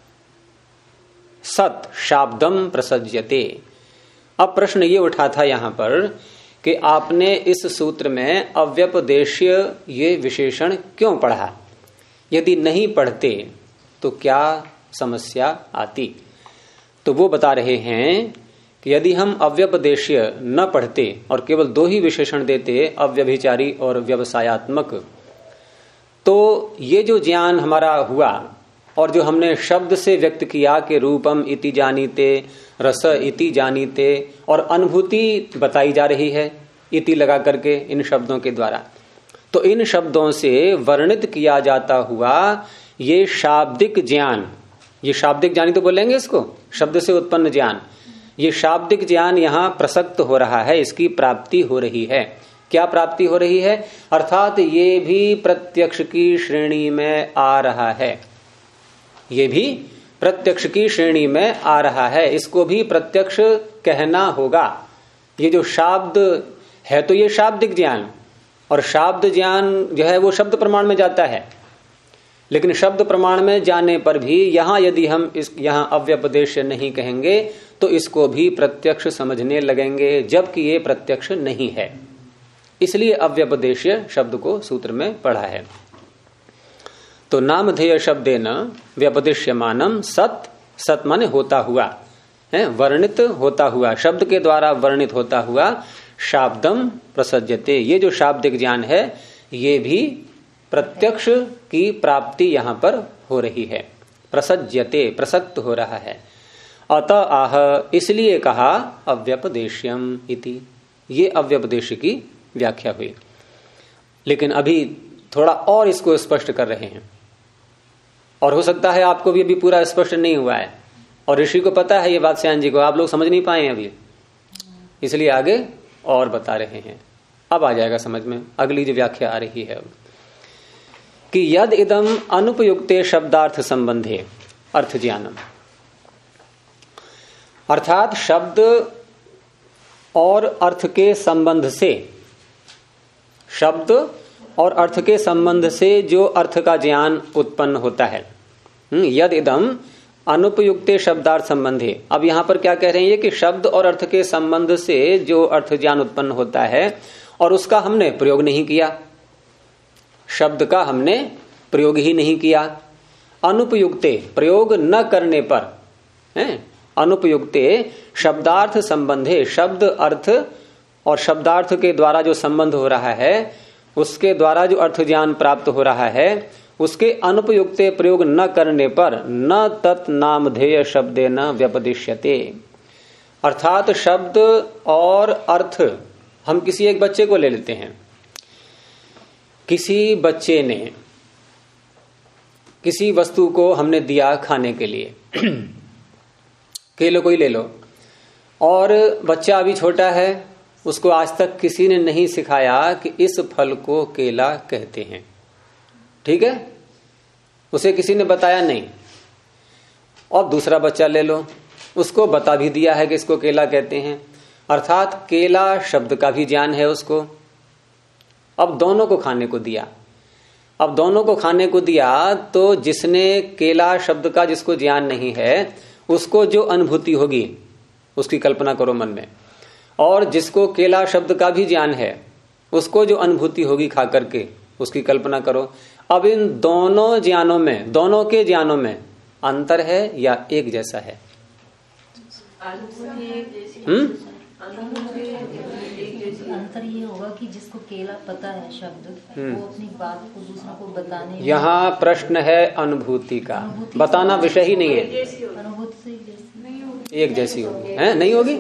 सत शाब्दम प्रसज्यते। अब प्रश्न ये उठा था यहां पर कि आपने इस सूत्र में अव्यपदेश्य ये विशेषण क्यों पढ़ा, यदि नहीं पढ़ते तो क्या समस्या आती। तो वो बता रहे हैं कि यदि हम अव्यपदेश्य न पढ़ते और केवल दो ही विशेषण देते, अव्यभिचारी और व्यवसायात्मक, तो ये जो ज्ञान हमारा हुआ और जो हमने शब्द से व्यक्त किया कि रूपम इति जानीते, रस इति जानीते, और अनुभूति बताई जा रही है इति लगा करके इन शब्दों के द्वारा, तो इन शब्दों से वर्णित किया जाता हुआ ये शाब्दिक ज्ञान, ये शाब्दिक ज्ञान ही तो बोलेंगे इसको, शब्द से उत्पन्न ज्ञान, ये शाब्दिक ज्ञान यहाँ प्रसक्त हो रहा है, इसकी प्राप्ति हो रही है। क्या प्राप्ति हो रही है, अर्थात ये भी प्रत्यक्ष की श्रेणी में आ रहा है, ये भी प्रत्यक्ष की श्रेणी में आ रहा है, इसको भी प्रत्यक्ष कहना होगा। ये जो शाब्द है तो ये शाब्दिक ज्ञान, और शाब्द ज्ञान जो है वो शब्द प्रमाण में जाता है, लेकिन शब्द प्रमाण में जाने पर भी यहां यदि हम यहां अव्यपदेश नहीं कहेंगे तो इसको भी प्रत्यक्ष समझने लगेंगे, जबकि ये प्रत्यक्ष नहीं है। इसलिए अव्यपदेश शब्द को सूत्र में पढ़ा है। तो नामधेय शब्देन व्यपदिश्यमानम सत, सत माने होता हुआ है, वर्णित होता हुआ, शब्द के द्वारा वर्णित होता हुआ शाब्दम प्रसज्यते, ये जो शाब्दिक ज्ञान है ये भी प्रत्यक्ष की प्राप्ति यहां पर हो रही है। प्रसज्यते, प्रसक्त हो रहा है। अतः आह, इसलिए कहा अव्यपदेश्यम इति, ये अव्यपदेश की व्याख्या हुई। लेकिन अभी थोड़ा और इसको स्पष्ट कर रहे हैं, और हो सकता है आपको भी अभी पूरा स्पष्ट नहीं हुआ है, और ऋषि को पता है ये बात, श्याम जी को, आप लोग समझ नहीं पाए अभी, इसलिए आगे और बता रहे हैं। अब आ जाएगा समझ में अगली जो व्याख्या आ रही है, कि यद इदम अनुपयुक्ते शब्दार्थ संबंधे अर्थ ज्ञानम, अर्थात शब्द और अर्थ के संबंध से, शब्द और अर्थ के संबंध से जो अर्थ का ज्ञान उत्पन्न होता है, यद इदम अनुपयुक्ते शब्दार्थ संबंधे। अब यहां पर क्या कह रहे हैं कि शब्द और अर्थ के संबंध से जो अर्थ ज्ञान उत्पन्न होता है और उसका हमने प्रयोग नहीं किया, शब्द का हमने प्रयोग ही नहीं किया। अनुपयुक्ते, प्रयोग न करने पर, अनुपयुक्ते शब्दार्थ संबंधे, शब्द अर्थ और शब्दार्थ के द्वारा जो संबंध हो रहा है, उसके द्वारा जो अर्थ ज्ञान प्राप्त हो रहा है, उसके अनुपयुक्ते प्रयोग न करने पर न तत् नामधेय शब्दे न व्यपदिश्यते। अर्थात शब्द और अर्थ, हम किसी एक बच्चे को ले लेते हैं, किसी बच्चे ने किसी वस्तु को हमने दिया खाने के लिए, केलो कोई ले लो, और बच्चा अभी छोटा है, उसको आज तक किसी ने नहीं सिखाया कि इस फल को केला कहते हैं। ठीक है, उसे किसी ने बताया नहीं। और दूसरा बच्चा ले लो, उसको बता भी दिया है कि इसको केला कहते हैं, अर्थात केला शब्द का भी ज्ञान है उसको। अब दोनों को खाने को दिया। अब दोनों को खाने को दिया तो जिसने केला शब्द का जिसको ज्ञान नहीं है उसको जो अनुभूति होगी उसकी कल्पना करो मन में, और जिसको केला शब्द का भी ज्ञान है उसको जो अनुभूति होगी खा करके उसकी कल्पना करो। अब इन दोनों ज्ञानों में, दोनों के ज्ञानों में अंतर है या एक जैसा है? अंतर ये होगा कि जिसको केला पता है शब्द, वो अपनी बात को दूसरों को बताने। यहाँ प्रश्न है अनुभूति का, बताना विषय ही नहीं है। अनुभूति से एक जैसी होगी है, नहीं होगी?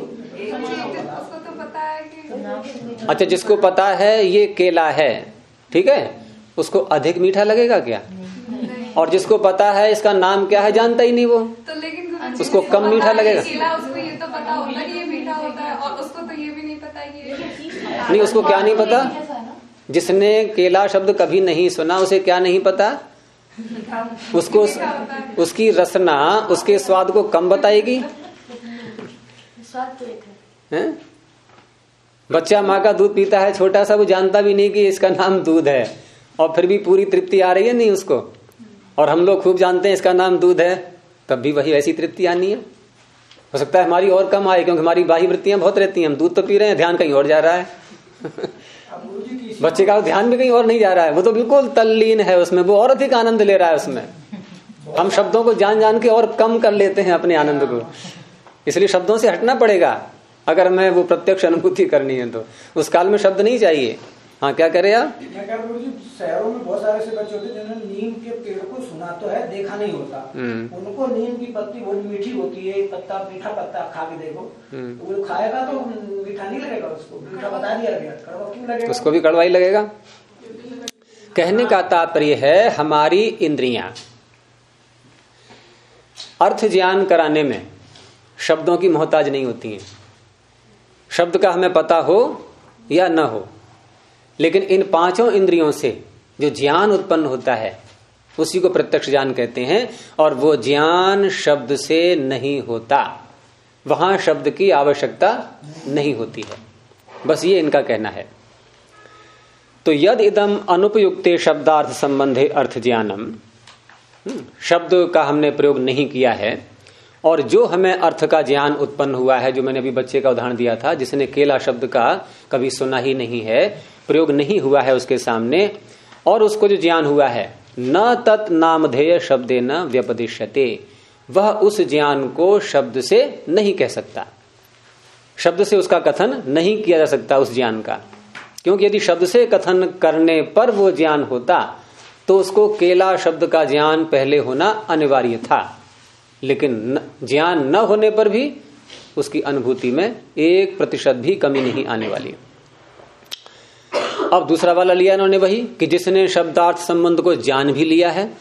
अच्छा, जिसको पता है ये केला है, ठीक है, उसको अधिक मीठा लगेगा क्या? और जिसको पता है इसका नाम क्या है जानता ही नहीं वो, तो लेकिन उसको कम मीठा लगेगा। केला उसको ये तो पता होता है कि ये मीठा होता है, और उसको तो ये भी नहीं पता कि ये नहीं, उसको क्या नहीं पता? जिसने केला शब्द कभी नहीं सुना उसे क्या नहीं पता? उसको उसकी रसना उसके स्वाद को कम बताएगी। स्वाद तो एक है। बच्चा माँ का दूध पीता है छोटा सा, वो जानता भी नहीं कि इसका नाम दूध है, और फिर भी पूरी तृप्ति आ रही है नहीं उसको। और हम लोग खूब जानते हैं इसका नाम दूध है, तब भी वही ऐसी तृप्ति आनी है। हो सकता है हमारी और कम आए, क्योंकि हमारी बाह्य वृत्तियां बहुत रहती हैं। हम दूध तो पी रहे हैं, ध्यान कहीं और जा रहा है। बच्चे का ध्यान भी कहीं और नहीं जा रहा है, वो तो बिल्कुल तल्लीन है उसमें, वो और अधिक आनंद ले रहा है उसमें। हम शब्दों को जान जान के और कम कर लेते हैं अपने आनंद को, इसलिए शब्दों से हटना पड़ेगा अगर हमें वो प्रत्यक्ष अनुभूति करनी है तो। उस काल में शब्द नहीं चाहिए। हाँ, क्या करे आप? मैं कह रहा हूँ, शहरों में बहुत सारे ऐसे बच्चे होते हैं जिन्होंने नीम के पेड़ को सुना तो है, देखा नहीं होता। उनको नीम की पत्ती बहुत मीठी होती है, पत्ता मीठा पत्ता खा के देखो, वो खाएगा तो मीठा नहीं लगेगा, उसको मीठा बता दिया गया, कड़वा क्यों लगेगा? उसको भी कड़वा ही लगेगा। कहने का तात्पर्य है हमारी इंद्रियां अर्थ ज्ञान कराने में शब्दों की मोहताज नहीं होती हैं। शब्द का हमें पता हो या न हो, लेकिन इन पांचों इंद्रियों से जो ज्ञान उत्पन्न होता है उसी को प्रत्यक्ष ज्ञान कहते हैं। और वो ज्ञान शब्द से नहीं होता, वहां शब्द की आवश्यकता नहीं होती है। बस ये इनका कहना है। तो यद इदम अनुपयुक्ते शब्दार्थ संबंधे अर्थ ज्ञानम, शब्द का हमने प्रयोग नहीं किया है, और जो हमें अर्थ का ज्ञान उत्पन्न हुआ है, जो मैंने अभी बच्चे का उदाहरण दिया था जिसने केला शब्द का कभी सुना ही नहीं है, प्रयोग नहीं हुआ है उसके सामने, और उसको जो ज्ञान हुआ है, न तत् नामधेय शब्दे न व्यपदिश्यते, वह उस ज्ञान को शब्द से नहीं कह सकता। शब्द से उसका कथन नहीं किया जा सकता उस ज्ञान का, क्योंकि यदि शब्द से कथन करने पर वो ज्ञान होता तो उसको केला शब्द का ज्ञान पहले होना अनिवार्य था। लेकिन ज्ञान न होने पर भी उसकी अनुभूति में 1% भी कमी नहीं आने वाली। अब दूसरा वाला लिया इन्होंने वही कि जिसने शब्दार्थ संबंध को जान भी लिया है।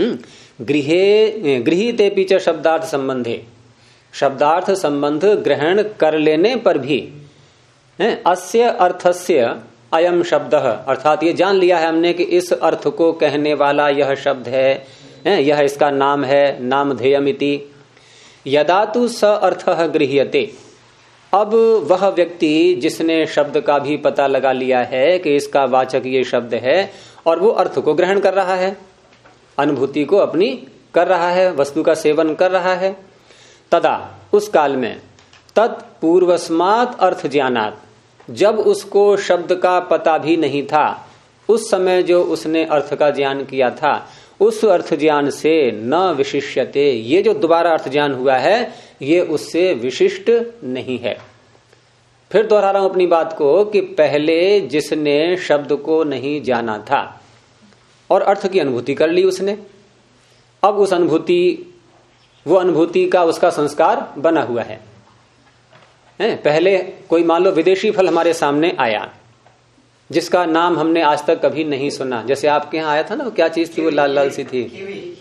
गृहीते पीछे शब्दार्थ संबंधे, शब्दार्थ संबंध ग्रहण कर लेने पर भी अस्य अर्थस्य अयम शब्द, अर्थात ये जान लिया है हमने कि इस अर्थ को कहने वाला यह शब्द है, यह इसका नाम है, नामधेयमिति। यदा तु स अर्थः गृह्यते, अब वह व्यक्ति जिसने शब्द का भी पता लगा लिया है कि इसका वाचक ये शब्द है, और वो अर्थ को ग्रहण कर रहा है, अनुभूति को अपनी कर रहा है, वस्तु का सेवन कर रहा है, तदा उस काल में तत्पूर्वस्मात् अर्थ ज्ञानात्, जब उसको शब्द का पता भी नहीं था, उस समय जो उसने अर्थ का ज्ञान किया था, उस अर्थ ज्ञान से न विशिष्यते, ये जो दोबारा अर्थ ज्ञान हुआ है ये उससे विशिष्ट नहीं है। फिर दोहरा रहा हूं अपनी बात को कि पहले जिसने शब्द को नहीं जाना था और अर्थ की अनुभूति कर ली उसने, अब उस अनुभूति, वो अनुभूति का उसका संस्कार बना हुआ है। पहले कोई मान लो विदेशी फल हमारे सामने आया जिसका नाम हमने आज तक कभी नहीं सुना, जैसे आपके यहाँ आया था ना, वो क्या चीज थी, वो लाल लाल सी थी,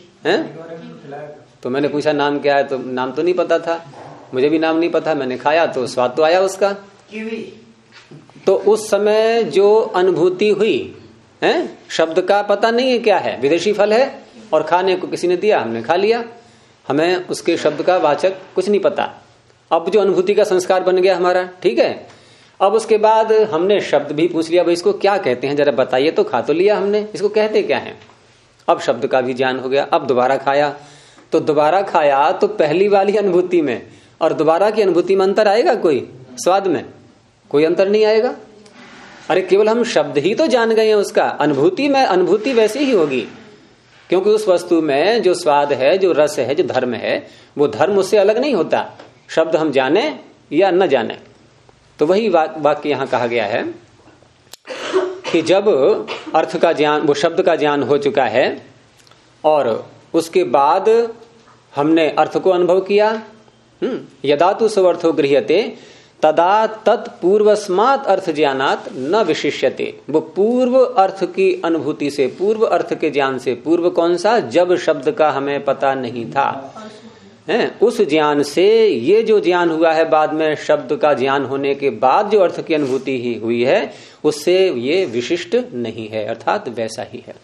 तो मैंने पूछा नाम क्या है, तो नाम तो नहीं पता था, मुझे भी नाम नहीं पता, मैंने खाया तो स्वाद तो आया उसका, तो उस समय जो अनुभूति हुई है, शब्द का पता नहीं है क्या है, विदेशी फल है और खाने को किसी ने दिया, हमने खा लिया, हमें उसके शब्द का वाचक कुछ नहीं पता। अब जो अनुभूति का संस्कार बन गया हमारा, ठीक है। अब उसके बाद हमने शब्द भी पूछ लिया, भाई इसको क्या कहते हैं जरा बताइए, तो खा तो लिया हमने, इसको कहते क्या है। अब शब्द का भी ज्ञान हो गया। अब दोबारा खाया, तो दोबारा खाया तो पहली वाली अनुभूति में और दोबारा की अनुभूति में अंतर आएगा? कोई स्वाद में कोई अंतर नहीं आएगा। अरे केवल हम शब्द ही तो जान गए हैं, उसका अनुभूति में अनुभूति वैसी ही होगी, क्योंकि उस वस्तु में जो स्वाद है, जो रस है, जो धर्म है, वो धर्म उससे अलग नहीं होता, शब्द हम जाने या न जाने। तो वही वाक्य यहां कहा गया है कि जब अर्थ का ज्ञान, वो शब्द का ज्ञान हो चुका है और उसके बाद हमने अर्थ को अनुभव किया, यदा तु स्वर्थो गृह्यते तदा तत्पूर्वस्मात् अर्थ ज्ञानात् न विशिष्यते। वो पूर्व अर्थ की अनुभूति से, पूर्व अर्थ के ज्ञान से, पूर्व कौन सा? जब शब्द का हमें पता नहीं था, उस ज्ञान से ये जो ज्ञान हुआ है बाद में, शब्द का ज्ञान होने के बाद जो अर्थ की अनुभूति ही हुई है, उससे ये विशिष्ट नहीं है, अर्थात वैसा ही है।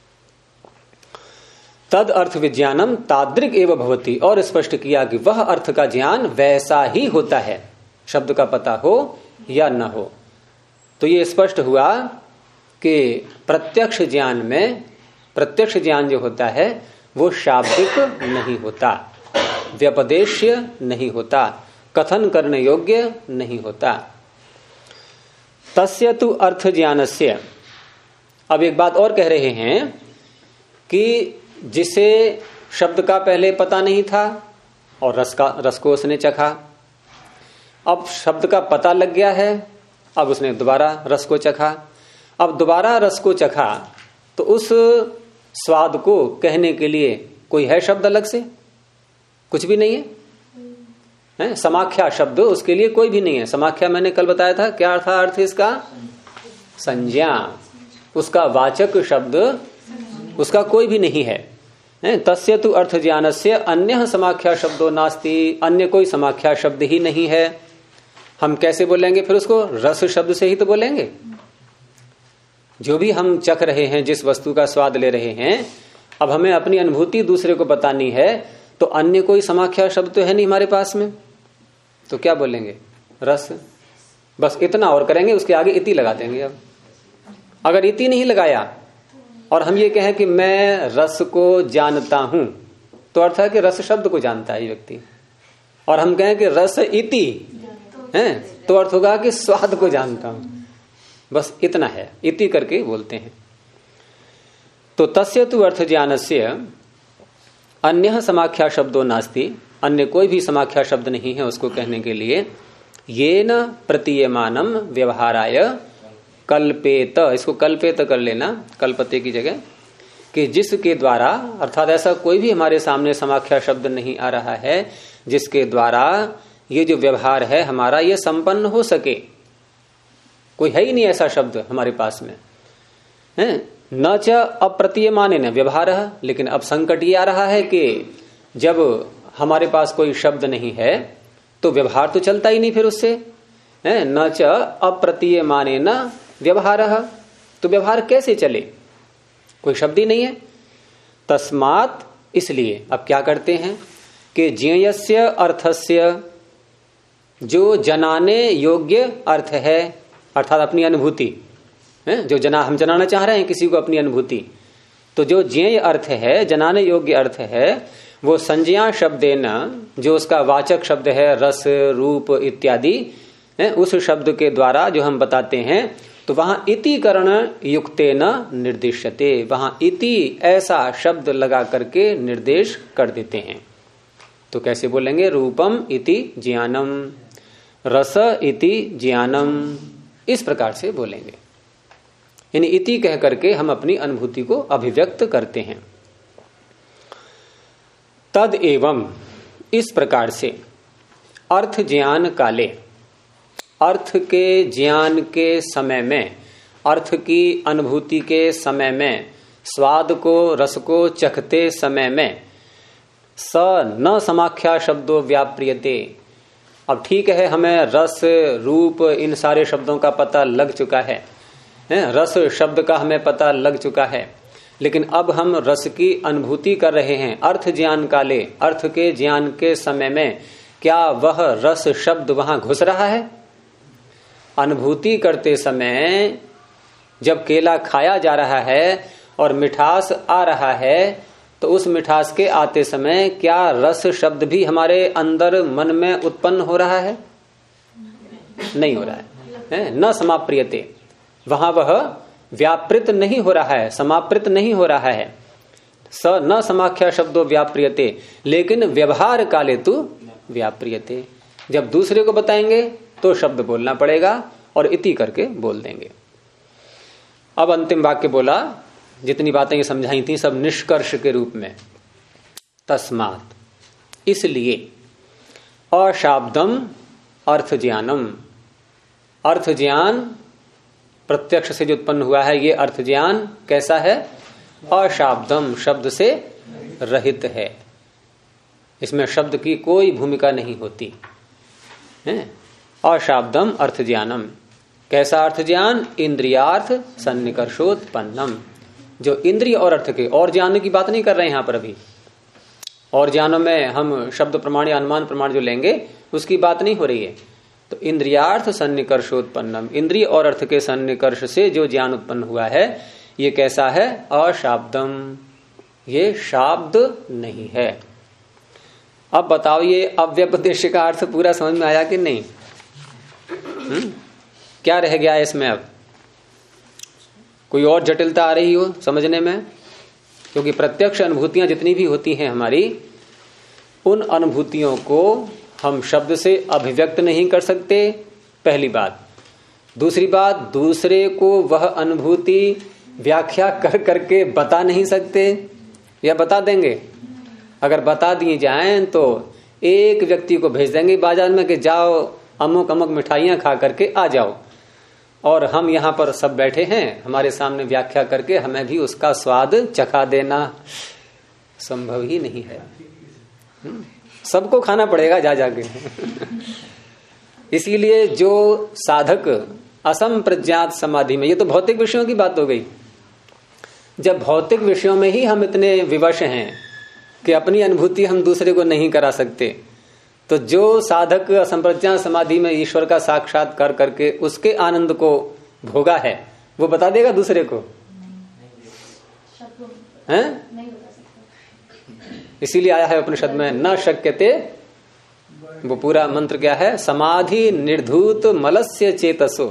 तद अर्थ विज्ञानम तादृक एव भवति, और स्पष्ट किया कि वह अर्थ का ज्ञान वैसा ही होता है, शब्द का पता हो या न हो। तो ये स्पष्ट हुआ कि प्रत्यक्ष ज्ञान में, प्रत्यक्ष ज्ञान जो होता है वो शाब्दिक नहीं होता, व्यपदेश्य नहीं होता, कथन करने योग्य नहीं होता। तस्य तु अर्थ ज्ञानस्य। अब एक बात और कह रहे हैं कि जिसे शब्द का पहले पता नहीं था और रस को उसने चखा, अब शब्द का पता लग गया है, अब उसने दोबारा रस को चखा। अब दोबारा रस को चखा तो उस स्वाद को कहने के लिए कोई है शब्द अलग से? कुछ भी नहीं है, समाख्या शब्द उसके लिए कोई भी नहीं है। समाख्या मैंने कल बताया था, क्या था अर्थ इसका? संज्ञा, उसका वाचक शब्द उसका कोई भी नहीं है। तस्य तु अर्थ ज्ञानस्य अन्य समाख्या शब्दो नास्ति, अन्य कोई समाख्या शब्द ही नहीं है। हम कैसे बोलेंगे फिर उसको? रस शब्द से ही तो बोलेंगे। जो भी हम चख रहे हैं, जिस वस्तु का स्वाद ले रहे हैं, अब हमें अपनी अनुभूति दूसरे को बतानी है, तो अन्य कोई समाख्या शब्द तो है नहीं हमारे पास में, तो क्या बोलेंगे? रस। बस इतना और करेंगे, उसके आगे इति लगा देंगे। अब अगर इति नहीं लगाया और हम ये कहें कि मैं रस को जानता हूं, तो अर्थ है कि रस शब्द को जानता है व्यक्ति, और हम कहें कि रस इति है, तो अर्थ होगा कि स्वाद को जानता हूं। बस इतना है, इति करके बोलते हैं। तो तस्य तु अर्थ ज्ञानस्य अन्य समाख्या शब्दों नास्ति, अन्य कोई भी समाख्या शब्द नहीं है उसको कहने के लिए। येन प्रतीयमानम व्यवहाराय कल्पेत, इसको कल्पेत कर लेना कल्पते की जगह, कि जिसके द्वारा, अर्थात ऐसा कोई भी हमारे सामने समाख्या शब्द नहीं आ रहा है जिसके द्वारा ये जो व्यवहार है हमारा ये संपन्न हो सके। कोई है ही नहीं ऐसा शब्द हमारे पास में, है न च अप्रतीयमाने न व्यवहार। लेकिन अब संकट ये आ रहा है कि जब हमारे पास कोई शब्द नहीं है तो व्यवहार तो चलता ही नहीं फिर उससे, है न च अप्रतीयमाने न व्यवहार, तो व्यवहार कैसे चले? कोई शब्द ही नहीं है। तस्मात्, इसलिए अब क्या करते हैं कि ज्ञेयस्य अर्थस्य, जो जनाने योग्य अर्थ है, अर्थात अपनी अनुभूति, जो हम जनाना चाह रहे हैं किसी को अपनी अनुभूति, तो जो ज्ञेय अर्थ है, जनाने योग्य अर्थ है, वो संज्ञा शब्देन, जो उसका वाचक शब्द है रस रूप इत्यादि, उस शब्द के द्वारा जो हम बताते हैं, तो वहां इति करण युक्तेन निर्दिश्यते, वहां इति ऐसा शब्द लगा करके निर्देश कर देते हैं। तो कैसे बोलेंगे? रूपम इति ज्ञानम, रस इति ज्ञानम, इस प्रकार से बोलेंगे। यानी इति कह करके हम अपनी अनुभूति को अभिव्यक्त करते हैं। तद एवं, इस प्रकार से अर्थ ज्ञान काले, अर्थ के ज्ञान के समय में, अर्थ की अनुभूति के समय में, स्वाद को रस को चखते समय में, स न समाख्या शब्दों व्याप्रियते, अब ठीक है, हमें रस रूप इन सारे शब्दों का पता लग चुका है, रस शब्द का हमें पता लग चुका है, लेकिन अब हम रस की अनुभूति कर रहे हैं। अर्थ ज्ञान काले, अर्थ के ज्ञान के समय में क्या वह रस शब्द वहां घुस रहा है? अनुभूति करते समय जब केला खाया जा रहा है और मिठास आ रहा है, तो उस मिठास के आते समय क्या रस शब्द भी हमारे अंदर मन में उत्पन्न हो रहा है? नहीं हो रहा है, न समाप्रियते, वहां वह व्यापृत नहीं हो रहा है, समाप्रित नहीं हो रहा है। स न समाख्या शब्दों व्याप्रियते, लेकिन व्यवहार काले तु व्याप्रियते। जब दूसरे को बताएंगे तो शब्द बोलना पड़ेगा और इति करके बोल देंगे। अब अंतिम वाक्य बोला, जितनी बातें ये समझाई थी सब निष्कर्ष के रूप में। तस्मात्, इसलिए, अशाब्दम अर्थ ज्ञानम, अर्थ ज्ञान प्रत्यक्ष से जो उत्पन्न हुआ है, ये अर्थ ज्ञान कैसा है? अशाब्दम, शब्द से रहित है, इसमें शब्द की कोई भूमिका नहीं होती है। अशाब्दम अर्थ ज्ञानम, कैसा अर्थ ज्ञान? इंद्रियार्थ सन्निकर्षोत्पन्नम, जो इंद्रिय और अर्थ के, और ज्ञान की बात नहीं कर रहे हैं यहां पर अभी। और ज्ञानों में हम शब्द प्रमाण या अनुमान प्रमाण जो लेंगे उसकी बात नहीं हो रही है। तो इंद्रियार्थ सन्निकर्षोत्पन्नम, इंद्रिय और अर्थ के सन्निकर्ष से जो ज्ञान उत्पन्न हुआ है, ये कैसा है? अशाब्दम, ये शाब्द नहीं है। अब बताओ, ये अव्यपदेश का अर्थ पूरा समझ में आया कि नहीं? क्या रह गया है इसमें? अब कोई और जटिलता आ रही हो समझने में? क्योंकि प्रत्यक्ष अनुभूतियां जितनी भी होती हैं हमारी, उन अनुभूतियों को हम शब्द से अभिव्यक्त नहीं कर सकते, पहली बात। दूसरी बात, दूसरे को वह अनुभूति व्याख्या कर करके बता नहीं सकते, या बता देंगे? अगर बता दिए जाएं तो एक व्यक्ति को भेज देंगे बाजार में कि जाओ अमुक अमुक मिठाइयां खा करके आ जाओ, और हम यहां पर सब बैठे हैं, हमारे सामने व्याख्या करके हमें भी उसका स्वाद चखा देना संभव ही नहीं है। सबको खाना पड़ेगा जा जाके। इसीलिए जो साधक असंप्रज्ञात समाधि में, ये तो भौतिक विषयों की बात हो गई, जब भौतिक विषयों में ही हम इतने विवश हैं कि अपनी अनुभूति हम दूसरे को नहीं करा सकते, तो जो साधक असंप्रज्ञात समाधि में ईश्वर का साक्षात्कार करके उसके आनंद को भोगा है, वो बता देगा दूसरे को? हैं? इसीलिए आया है उपनिषद में, न शक्यते, वो पूरा मंत्र क्या है? समाधि निर्धूत मलस्य चेतसो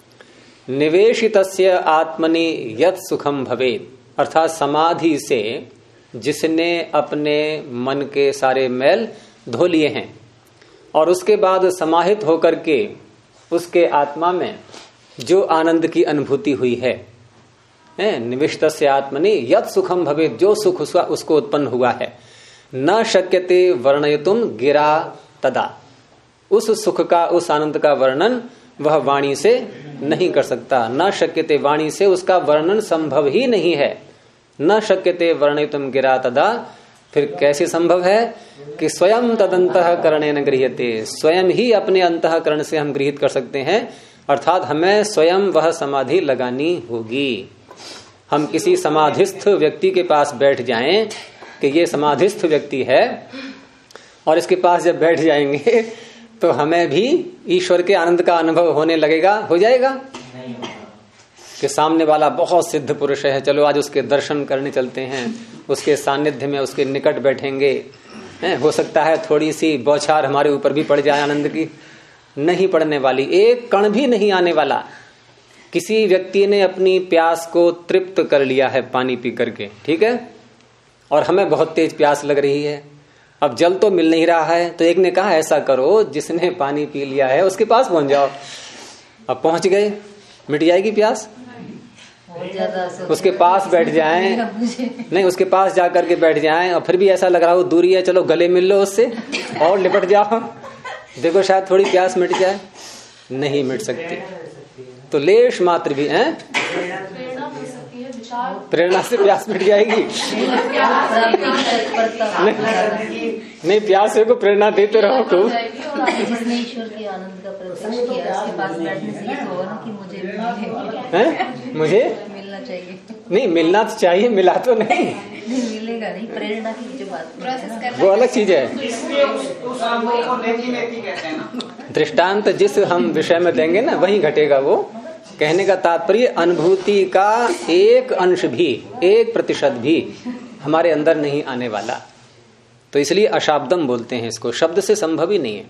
निवेशितस्य आत्मनि यत् सुखम भवेत्। अर्थात समाधि से जिसने अपने मन के सारे मैल धो लिए हैं और उसके बाद समाहित होकर के उसके आत्मा में जो आनंद की अनुभूति हुई है, निविष्टस्य आत्मनि यत् सुखम भवेत्, जो सुख उसको उत्पन्न हुआ है, न शक्यते वर्णयितुम गिरा तदा, उस सुख का, उस आनंद का वर्णन वह वाणी से नहीं कर सकता। न शक्यते, वाणी से उसका वर्णन संभव ही नहीं है। न शक्यते वर्णयितुम गिरा तदा, फिर कैसे संभव है? कि स्वयं तदंतःकरणेन गृह्यते, स्वयं ही अपने अंतःकरण से हम गृहीत कर सकते हैं, अर्थात हमें स्वयं वह समाधि लगानी होगी। हम किसी समाधिस्थ व्यक्ति के पास बैठ जाएं कि ये समाधिस्थ व्यक्ति है, और इसके पास जब बैठ जाएंगे तो हमें भी ईश्वर के आनंद का अनुभव होने लगेगा, हो जाएगा? कि सामने वाला बहुत सिद्ध पुरुष है, चलो आज उसके दर्शन करने चलते हैं, उसके सानिध्य में उसके निकट बैठेंगे, हो सकता है थोड़ी सी बौछार हमारे ऊपर भी पड़ जाए आनंद की, नहीं पड़ने वाली, एक कण भी नहीं आने वाला। किसी व्यक्ति ने अपनी प्यास को तृप्त कर लिया है पानी पी करके, ठीक है, और हमें बहुत तेज प्यास लग रही है, अब जल तो मिल नहीं रहा है, तो एक ने कहा ऐसा करो, जिसने पानी पी लिया है उसके पास पहुंच जाओ। अब पहुंच गए, मिट जाएगी प्यास, उसके पास बैठ जाएं, नहीं उसके पास जाकर के बैठ जाएं, और फिर भी ऐसा लग रहा हो दूरी है, चलो गले मिल लो उससे और लिपट जाओ, देखो शायद थोड़ी प्यास मिट जाए, नहीं मिट सकती। तो लेश मात्र भी है, प्रेरणा से प्यास मिट जाएगी? नहीं, प्यास को प्रेरणा देते रहो खूब। जिसने ईश्वर के आनंद का प्रत्यक्ष किया उसके पास बैठने से ये होगा ना कि मुझे मिलना चाहिए। नहीं, मिलना तो चाहिए, मिला तो नहीं मिलेगा नहीं। प्रेरणा की जो बात है वो अलग चीज है। दृष्टांत जिस हम विषय में देंगे ना वही घटेगा वो। कहने का तात्पर्य अनुभूति का एक अंश भी, 1% भी हमारे अंदर नहीं आने वाला। तो इसलिए अशाब्दम बोलते हैं इसको, शब्द से संभव ही नहीं है।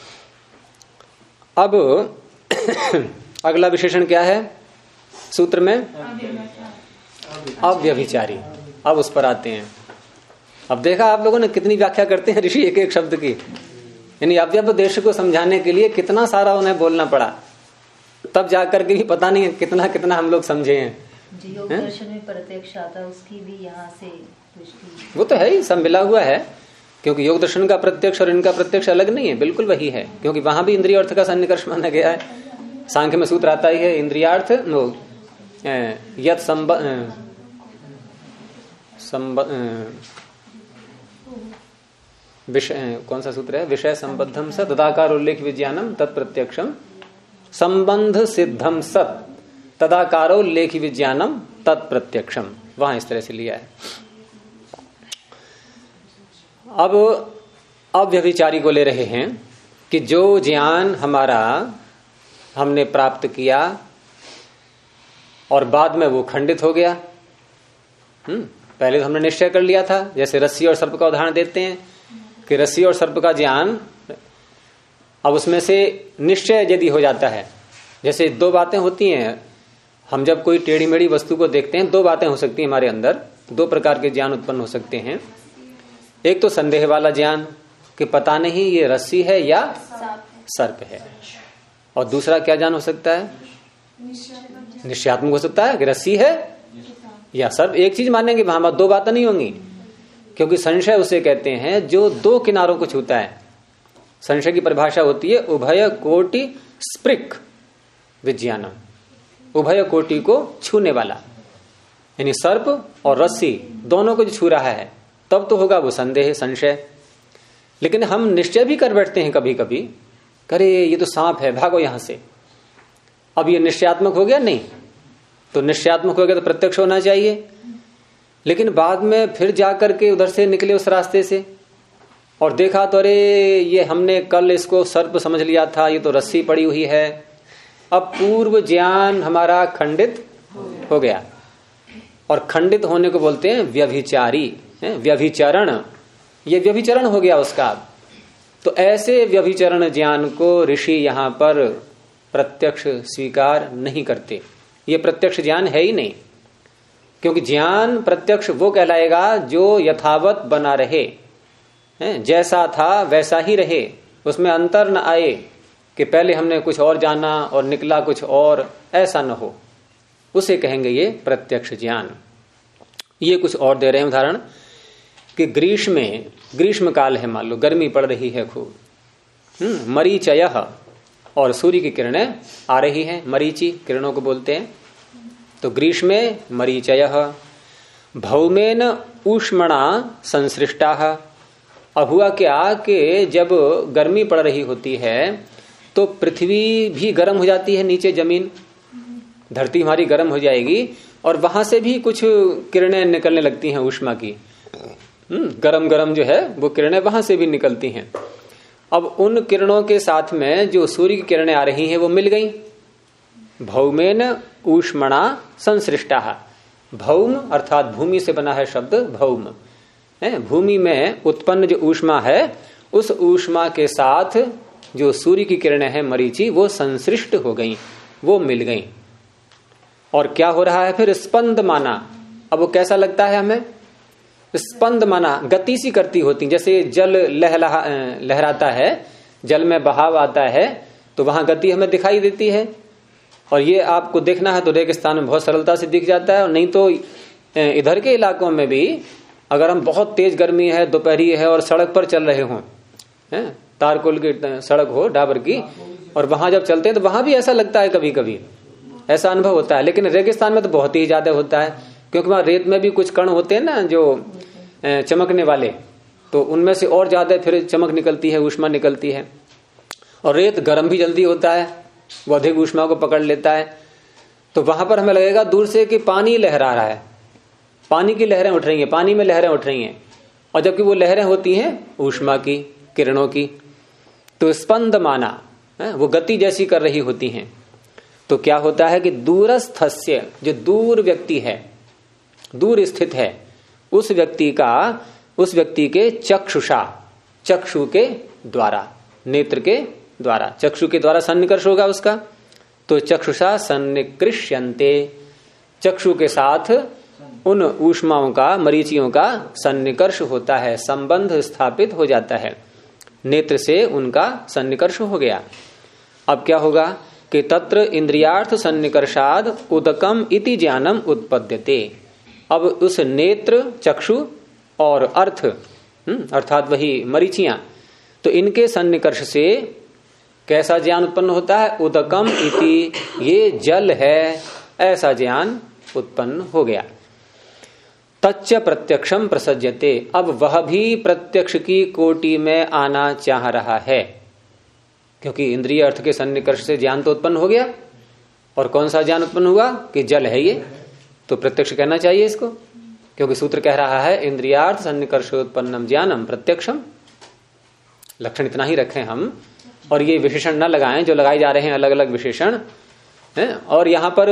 अब अगला विशेषण क्या है सूत्र में? अव्यभिचारी। अब उस पर आते हैं। अब देखा आप लोगों ने कितनी व्याख्या करते हैं ऋषि एक एक शब्द की। यानी अव्यपदेश को समझाने के लिए कितना सारा उन्हें बोलना पड़ा, तब जाकर के भी पता नहीं कितना कितना हम लोग समझे हैं। योग दर्शन में प्रत्यक्ष आता है, उसकी भी यहाँ से पुष्टि। वो तो है ही, सब मिला हुआ है। क्योंकि योग दर्शन का प्रत्यक्ष और इनका प्रत्यक्ष अलग नहीं है, बिल्कुल वही है। क्योंकि वहां भी इंद्रिय अर्थ का सन्निकर्ष माना गया है। सांख्य में सूत्र आता ही है, इंद्रियार्थ यत विषय, कौन सा सूत्र है? विषय संबद्धम सत तदाकार उल्लेख विज्ञानम तत्प्रत्यक्षम संबंध सिद्धम सत तदाकारोल्लेख विज्ञानम तत्प्रत्यक्षम। वहां इस तरह से लिया है। अब अव्यभिचारी को ले रहे हैं कि जो ज्ञान हमारा हमने प्राप्त किया और बाद में वो खंडित हो गया। पहले तो हमने निश्चय कर लिया था, जैसे रस्सी और सर्प का उदाहरण देते हैं कि रस्सी और सर्प का ज्ञान, अब उसमें से निश्चय यदि हो जाता है, जैसे दो बातें होती हैं, हम जब कोई टेढ़ी मेढ़ी वस्तु को देखते हैं, दो बातें हो सकती हैं हमारे अंदर, दो प्रकार के ज्ञान उत्पन्न हो सकते हैं। एक तो संदेह वाला ज्ञान कि पता नहीं ये रस्सी है या सर्प है, और दूसरा क्या ज्ञान हो सकता है? निश्चयात्मक हो सकता है कि रस्सी है या सर्प। एक चीज मानेंगे, वहां दो बातें नहीं होंगी, क्योंकि संशय उसे कहते हैं जो दो किनारों को छूता है। संशय की परिभाषा होती है उभय कोटि स्पृक विज्ञानम, उभय कोटि को छूने वाला, यानी सर्प और रस्सी दोनों को जो छू रहा है तब तो होगा वो संदेह, संशय। लेकिन हम निश्चय भी कर बैठते हैं कभी कभी, करे ये तो सांप है, भागो यहां से। अब ये निश्चयात्मक हो गया? नहीं। तो निश्चयात्मक हो गया तो प्रत्यक्ष होना चाहिए, लेकिन बाद में फिर जाकर के उधर से निकले उस रास्ते से और देखा तो अरे ये हमने कल इसको सर्प समझ लिया था, ये तो रस्सी पड़ी हुई है। अब पूर्व ज्ञान हमारा खंडित हो गया, और खंडित होने को बोलते हैं व्यभिचारी, व्यभिचरण। ये व्यभिचरण हो गया उसका। तो ऐसे व्यभिचरण ज्ञान को ऋषि यहां पर प्रत्यक्ष स्वीकार नहीं करते। ये प्रत्यक्ष ज्ञान है ही नहीं, क्योंकि ज्ञान प्रत्यक्ष वो कहलाएगा जो यथावत बना रहे, जैसा था वैसा ही रहे, उसमें अंतर न आए कि पहले हमने कुछ और जाना और निकला कुछ और, ऐसा न हो, उसे कहेंगे ये प्रत्यक्ष ज्ञान। ये कुछ और दे रहे हैं उदाहरण कि ग्रीष्म काल है, मान लो गर्मी पड़ रही है खूब, मरीचयः, और सूर्य की किरणें आ रही हैं, मरीचि किरणों को बोलते हैं। तो ग्रीष्मे मरीचयः भौमेन ऊष्मणा संसृष्टाः। अब हुआ क्या कि जब गर्मी पड़ रही होती है तो पृथ्वी भी गर्म हो जाती है, नीचे जमीन धरती हमारी गर्म हो जाएगी, और वहां से भी कुछ किरणें निकलने लगती हैं ऊष्मा की। गरम गरम जो है वो किरणें वहां से भी निकलती हैं। अब उन किरणों के साथ में जो सूर्य की किरणें आ रही हैं वो मिल गई। भौमेन ऊष्मणा संसृष्टा। भौम अर्थात भूमि से बना है शब्द भौम, भूमि में उत्पन्न जो ऊष्मा है उस ऊष्मा के साथ जो सूर्य की किरणें हैं मरीचि, वो संसृष्ट हो गई, वो मिल गई। और क्या हो रहा है फिर? स्पंद माना। अब वो कैसा लगता है हमें? स्पंद माना गति सी करती होती, जैसे जल लहराता है, जल में बहाव आता है तो वहां गति हमें दिखाई देती है। और ये आपको देखना है तो रेगिस्तान में बहुत सरलता से दिख जाता है, और नहीं तो इधर के इलाकों में भी अगर हम बहुत तेज गर्मी है, दोपहरी है और सड़क पर चल रहे हों, तारकोल की सड़क हो डाबर की, और वहां जब चलते हैं तो वहां भी ऐसा लगता है, कभी कभी ऐसा अनुभव होता है। लेकिन रेगिस्तान में तो बहुत ही ज्यादा होता है, क्योंकि वहां रेत में भी कुछ कण होते हैं ना जो चमकने वाले, तो उनमें से और ज्यादा फिर चमक निकलती है, ऊष्मा निकलती है। और रेत गर्म भी जल्दी होता है, वो अधिक ऊष्मा को पकड़ लेता है। तो वहां पर हमें लगेगा दूर से कि पानी लहरा रहा है, पानी की लहरें उठ रही हैं, पानी में लहरें उठ रही हैं, और जबकि वो लहरें होती हैं ऊष्मा की, किरणों की। तो स्पंद माना, वो गति जैसी कर रही होती हैं। तो क्या होता है कि दूरस्थस्य, जो दूर व्यक्ति है, दूर स्थित है, उस व्यक्ति के चक्षुषा, चक्षु के द्वारा, नेत्र के द्वारा, चक्षु के द्वारा सन्निकर्ष होगा उसका। तो चक्षुषा सन्निकृष्यन्ते, चक्षु के साथ उन ऊष्माओं का, मरीचियों का सन्निकर्ष होता है, संबंध स्थापित हो जाता है, नेत्र से उनका सन्निकर्ष हो गया। अब क्या होगा कि तत्र इंद्रियार्थ सन्निकर्षाद उदकम इति ज्ञानम उत्पद्यते। अब उस नेत्र, चक्षु और अर्थ अर्थात वही मरीचियां, तो इनके सन्निकर्ष से कैसा ज्ञान उत्पन्न होता है? उदकम इति, ये जल है, ऐसा ज्ञान उत्पन्न हो गया। तच्च प्रत्यक्षम प्रसज्यते, अब वह भी प्रत्यक्ष की कोटि में आना चाह रहा है, क्योंकि इंद्रिय अर्थ के सन्निकर्ष से ज्ञान तो उत्पन्न हो गया। और कौन सा ज्ञान उत्पन्न हुआ? कि जल है ये, तो प्रत्यक्ष कहना चाहिए इसको, क्योंकि सूत्र कह रहा है इंद्रियार्थ सन्निकर्ष उत्पन्नम ज्ञानम प्रत्यक्षम। लक्षण इतना ही रखें हम, और ये विशेषण न लगाएं जो लगाए जा रहे हैं अलग अलग विशेषण हैं। और यहां पर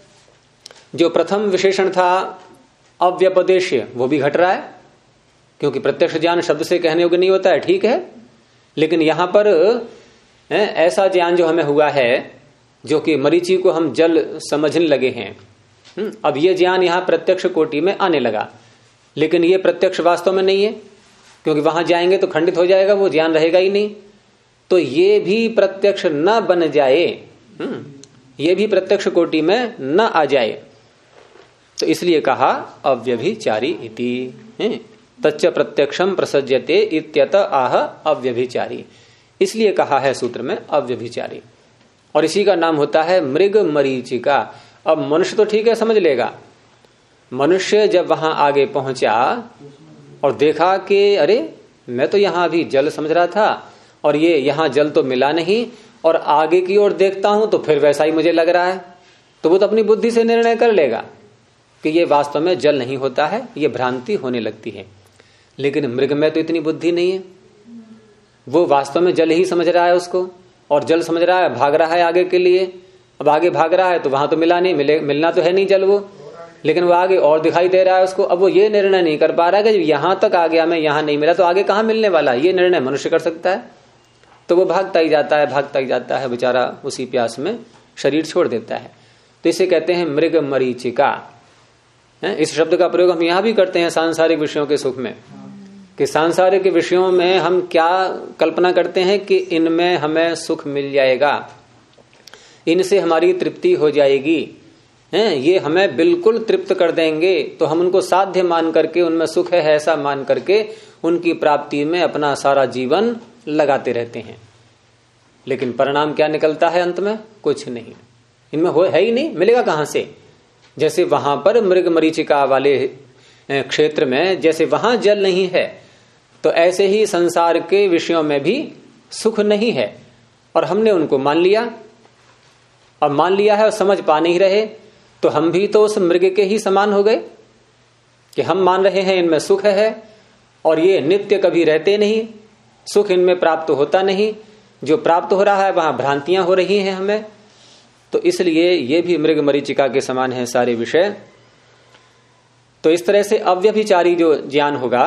जो प्रथम विशेषण था अव्यपदेश्य, वो भी घट रहा है, क्योंकि प्रत्यक्ष ज्ञान शब्द से कहने योग्य नहीं होता है, ठीक है, लेकिन यहां पर ऐसा ज्ञान जो हमें हुआ है, जो कि मरीचि को हम जल समझने लगे हैं, अब ये ज्ञान यहां प्रत्यक्ष कोटि में आने लगा। लेकिन ये प्रत्यक्ष वास्तव में नहीं है, क्योंकि वहां जाएंगे तो खंडित हो जाएगा, वो ज्ञान रहेगा ही नहीं। तो ये भी प्रत्यक्ष न बन जाए, ये भी प्रत्यक्ष कोटि में न आ जाए, तो इसलिए कहा अव्यभिचारी इति। तच्च प्रत्यक्षम प्रसज्यते इत्यत आह अव्यभिचारी, इसलिए कहा है सूत्र में अव्यभिचारी। और इसी का नाम होता है मृग मरीचिका। अब मनुष्य तो ठीक है, समझ लेगा। मनुष्य जब वहां आगे पहुंचा और देखा कि अरे मैं तो यहां अभी जल समझ रहा था, और ये यहां जल तो मिला नहीं, और आगे की ओर देखता हूं तो फिर वैसा ही मुझे लग रहा है, तो वो तो अपनी बुद्धि से निर्णय कर लेगा कि ये वास्तव में जल नहीं होता है, ये भ्रांति होने लगती है। लेकिन मृग में तो इतनी बुद्धि नहीं है, वो वास्तव में जल ही समझ रहा है उसको, और जल समझ रहा है, भाग रहा है आगे के लिए। अब आगे भाग रहा है तो वहां तो मिला नहीं, मिलना तो है नहीं जल वो, लेकिन वो आगे और दिखाई दे रहा है उसको। अब वो ये निर्णय नहीं कर पा रहा है कि जब यहां तक आ गया मैं, यहां नहीं मिला तो आगे कहां मिलने वाला है, ये निर्णय मनुष्य कर सकता है। तो वो भागता ही जाता है बेचारा, उसी प्यास में शरीर छोड़ देता है। तो इसे कहते हैं मृग मरीचिका। इस शब्द का प्रयोग हम यहां भी करते हैं सांसारिक विषयों के सुख में, कि सांसारिक विषयों में हम क्या कल्पना करते हैं कि इनमें हमें सुख मिल जाएगा, इनसे हमारी तृप्ति हो जाएगी, ये हमें बिल्कुल तृप्त कर देंगे, तो हम उनको साध्य मान करके, उनमें सुख है ऐसा मान करके उनकी प्राप्ति में अपना सारा जीवन लगाते रहते हैं। लेकिन परिणाम क्या निकलता है अंत में? कुछ नहीं, इनमें है ही नहीं, मिलेगा कहां से? जैसे वहां पर मृग मरीचिका वाले क्षेत्र में जैसे वहां जल नहीं है, तो ऐसे ही संसार के विषयों में भी सुख नहीं है, और हमने उनको मान लिया। अब मान लिया है और समझ पा नहीं रहे, तो हम भी तो उस मृग के ही समान हो गए कि हम मान रहे हैं इनमें सुख है, और ये नित्य कभी रहते नहीं, सुख इनमें प्राप्त होता नहीं, जो प्राप्त हो रहा है वहां भ्रांतियां हो रही हैं हमें। तो इसलिए ये भी मृग मरीचिका के समान है सारे विषय। तो इस तरह से अव्यभिचारी जो ज्ञान होगा,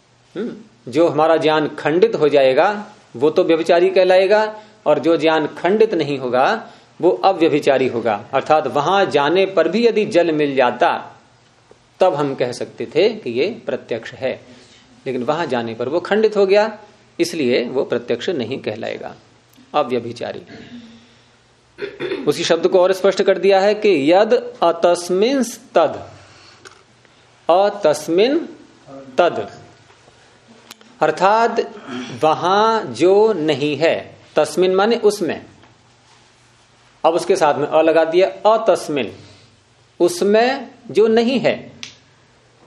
जो हमारा ज्ञान खंडित हो जाएगा, वो तो व्यभिचारी कहलाएगा, और जो ज्ञान खंडित नहीं होगा वो अव्यभिचारी होगा। अर्थात वहां जाने पर भी यदि जल मिल जाता तब हम कह सकते थे कि ये प्रत्यक्ष है, लेकिन वहां जाने पर वो खंडित हो गया, इसलिए वो प्रत्यक्ष नहीं कहलाएगा, अव्यभिचारी। उसी शब्द को और स्पष्ट कर दिया है कि यद अतस्मिन तद, अतस्मिन तद, अर्थात वहां जो नहीं है, तस्मिन माने उसमें, अब उसके साथ में अ लगा दिया, अतस्मिन, उसमें जो नहीं है,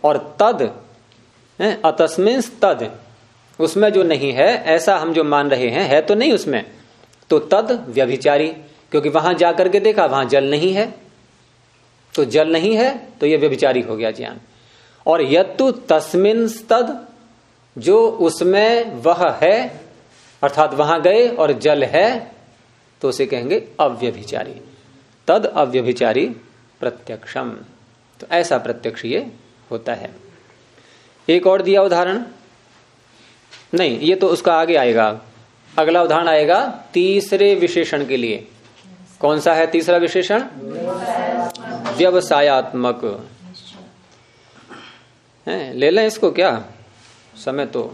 और तद अतस्मिन तद, उसमें जो नहीं है ऐसा हम जो मान रहे हैं, है तो नहीं उसमें, तो तद व्यभिचारी, क्योंकि वहां जाकर के देखा वहां जल नहीं है, तो जल नहीं है तो यह व्यभिचारी हो गया ज्ञान। और यत्तु तस्मिन तद, जो उसमें वह है, अर्थात वहां गए और जल है, तो उसे कहेंगे अव्यभिचारी। तद अव्यभिचारी प्रत्यक्षम, तो ऐसा प्रत्यक्ष ये होता है। एक और दिया उदाहरण, नहीं ये तो उसका आगे आएगा, अगला उदाहरण आएगा तीसरे विशेषण के लिए। कौन सा है तीसरा विशेषण? व्यवसायात्मक है। ले लें इसको, क्या समय तो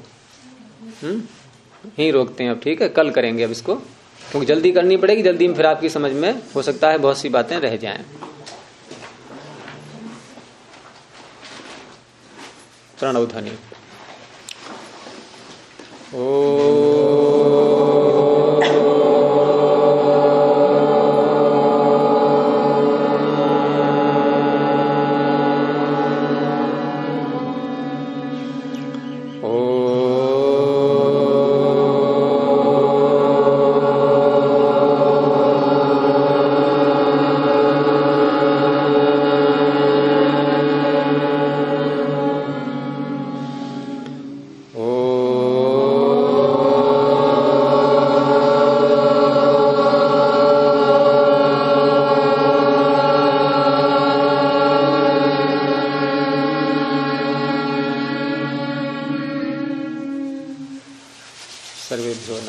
ही रोकते हैं अब, ठीक है, कल करेंगे अब इसको, क्योंकि जल्दी करनी पड़ेगी, जल्दी में फिर आपकी समझ में हो सकता है बहुत सी बातें रह जाएं। प्रणव ध्वनि। ओ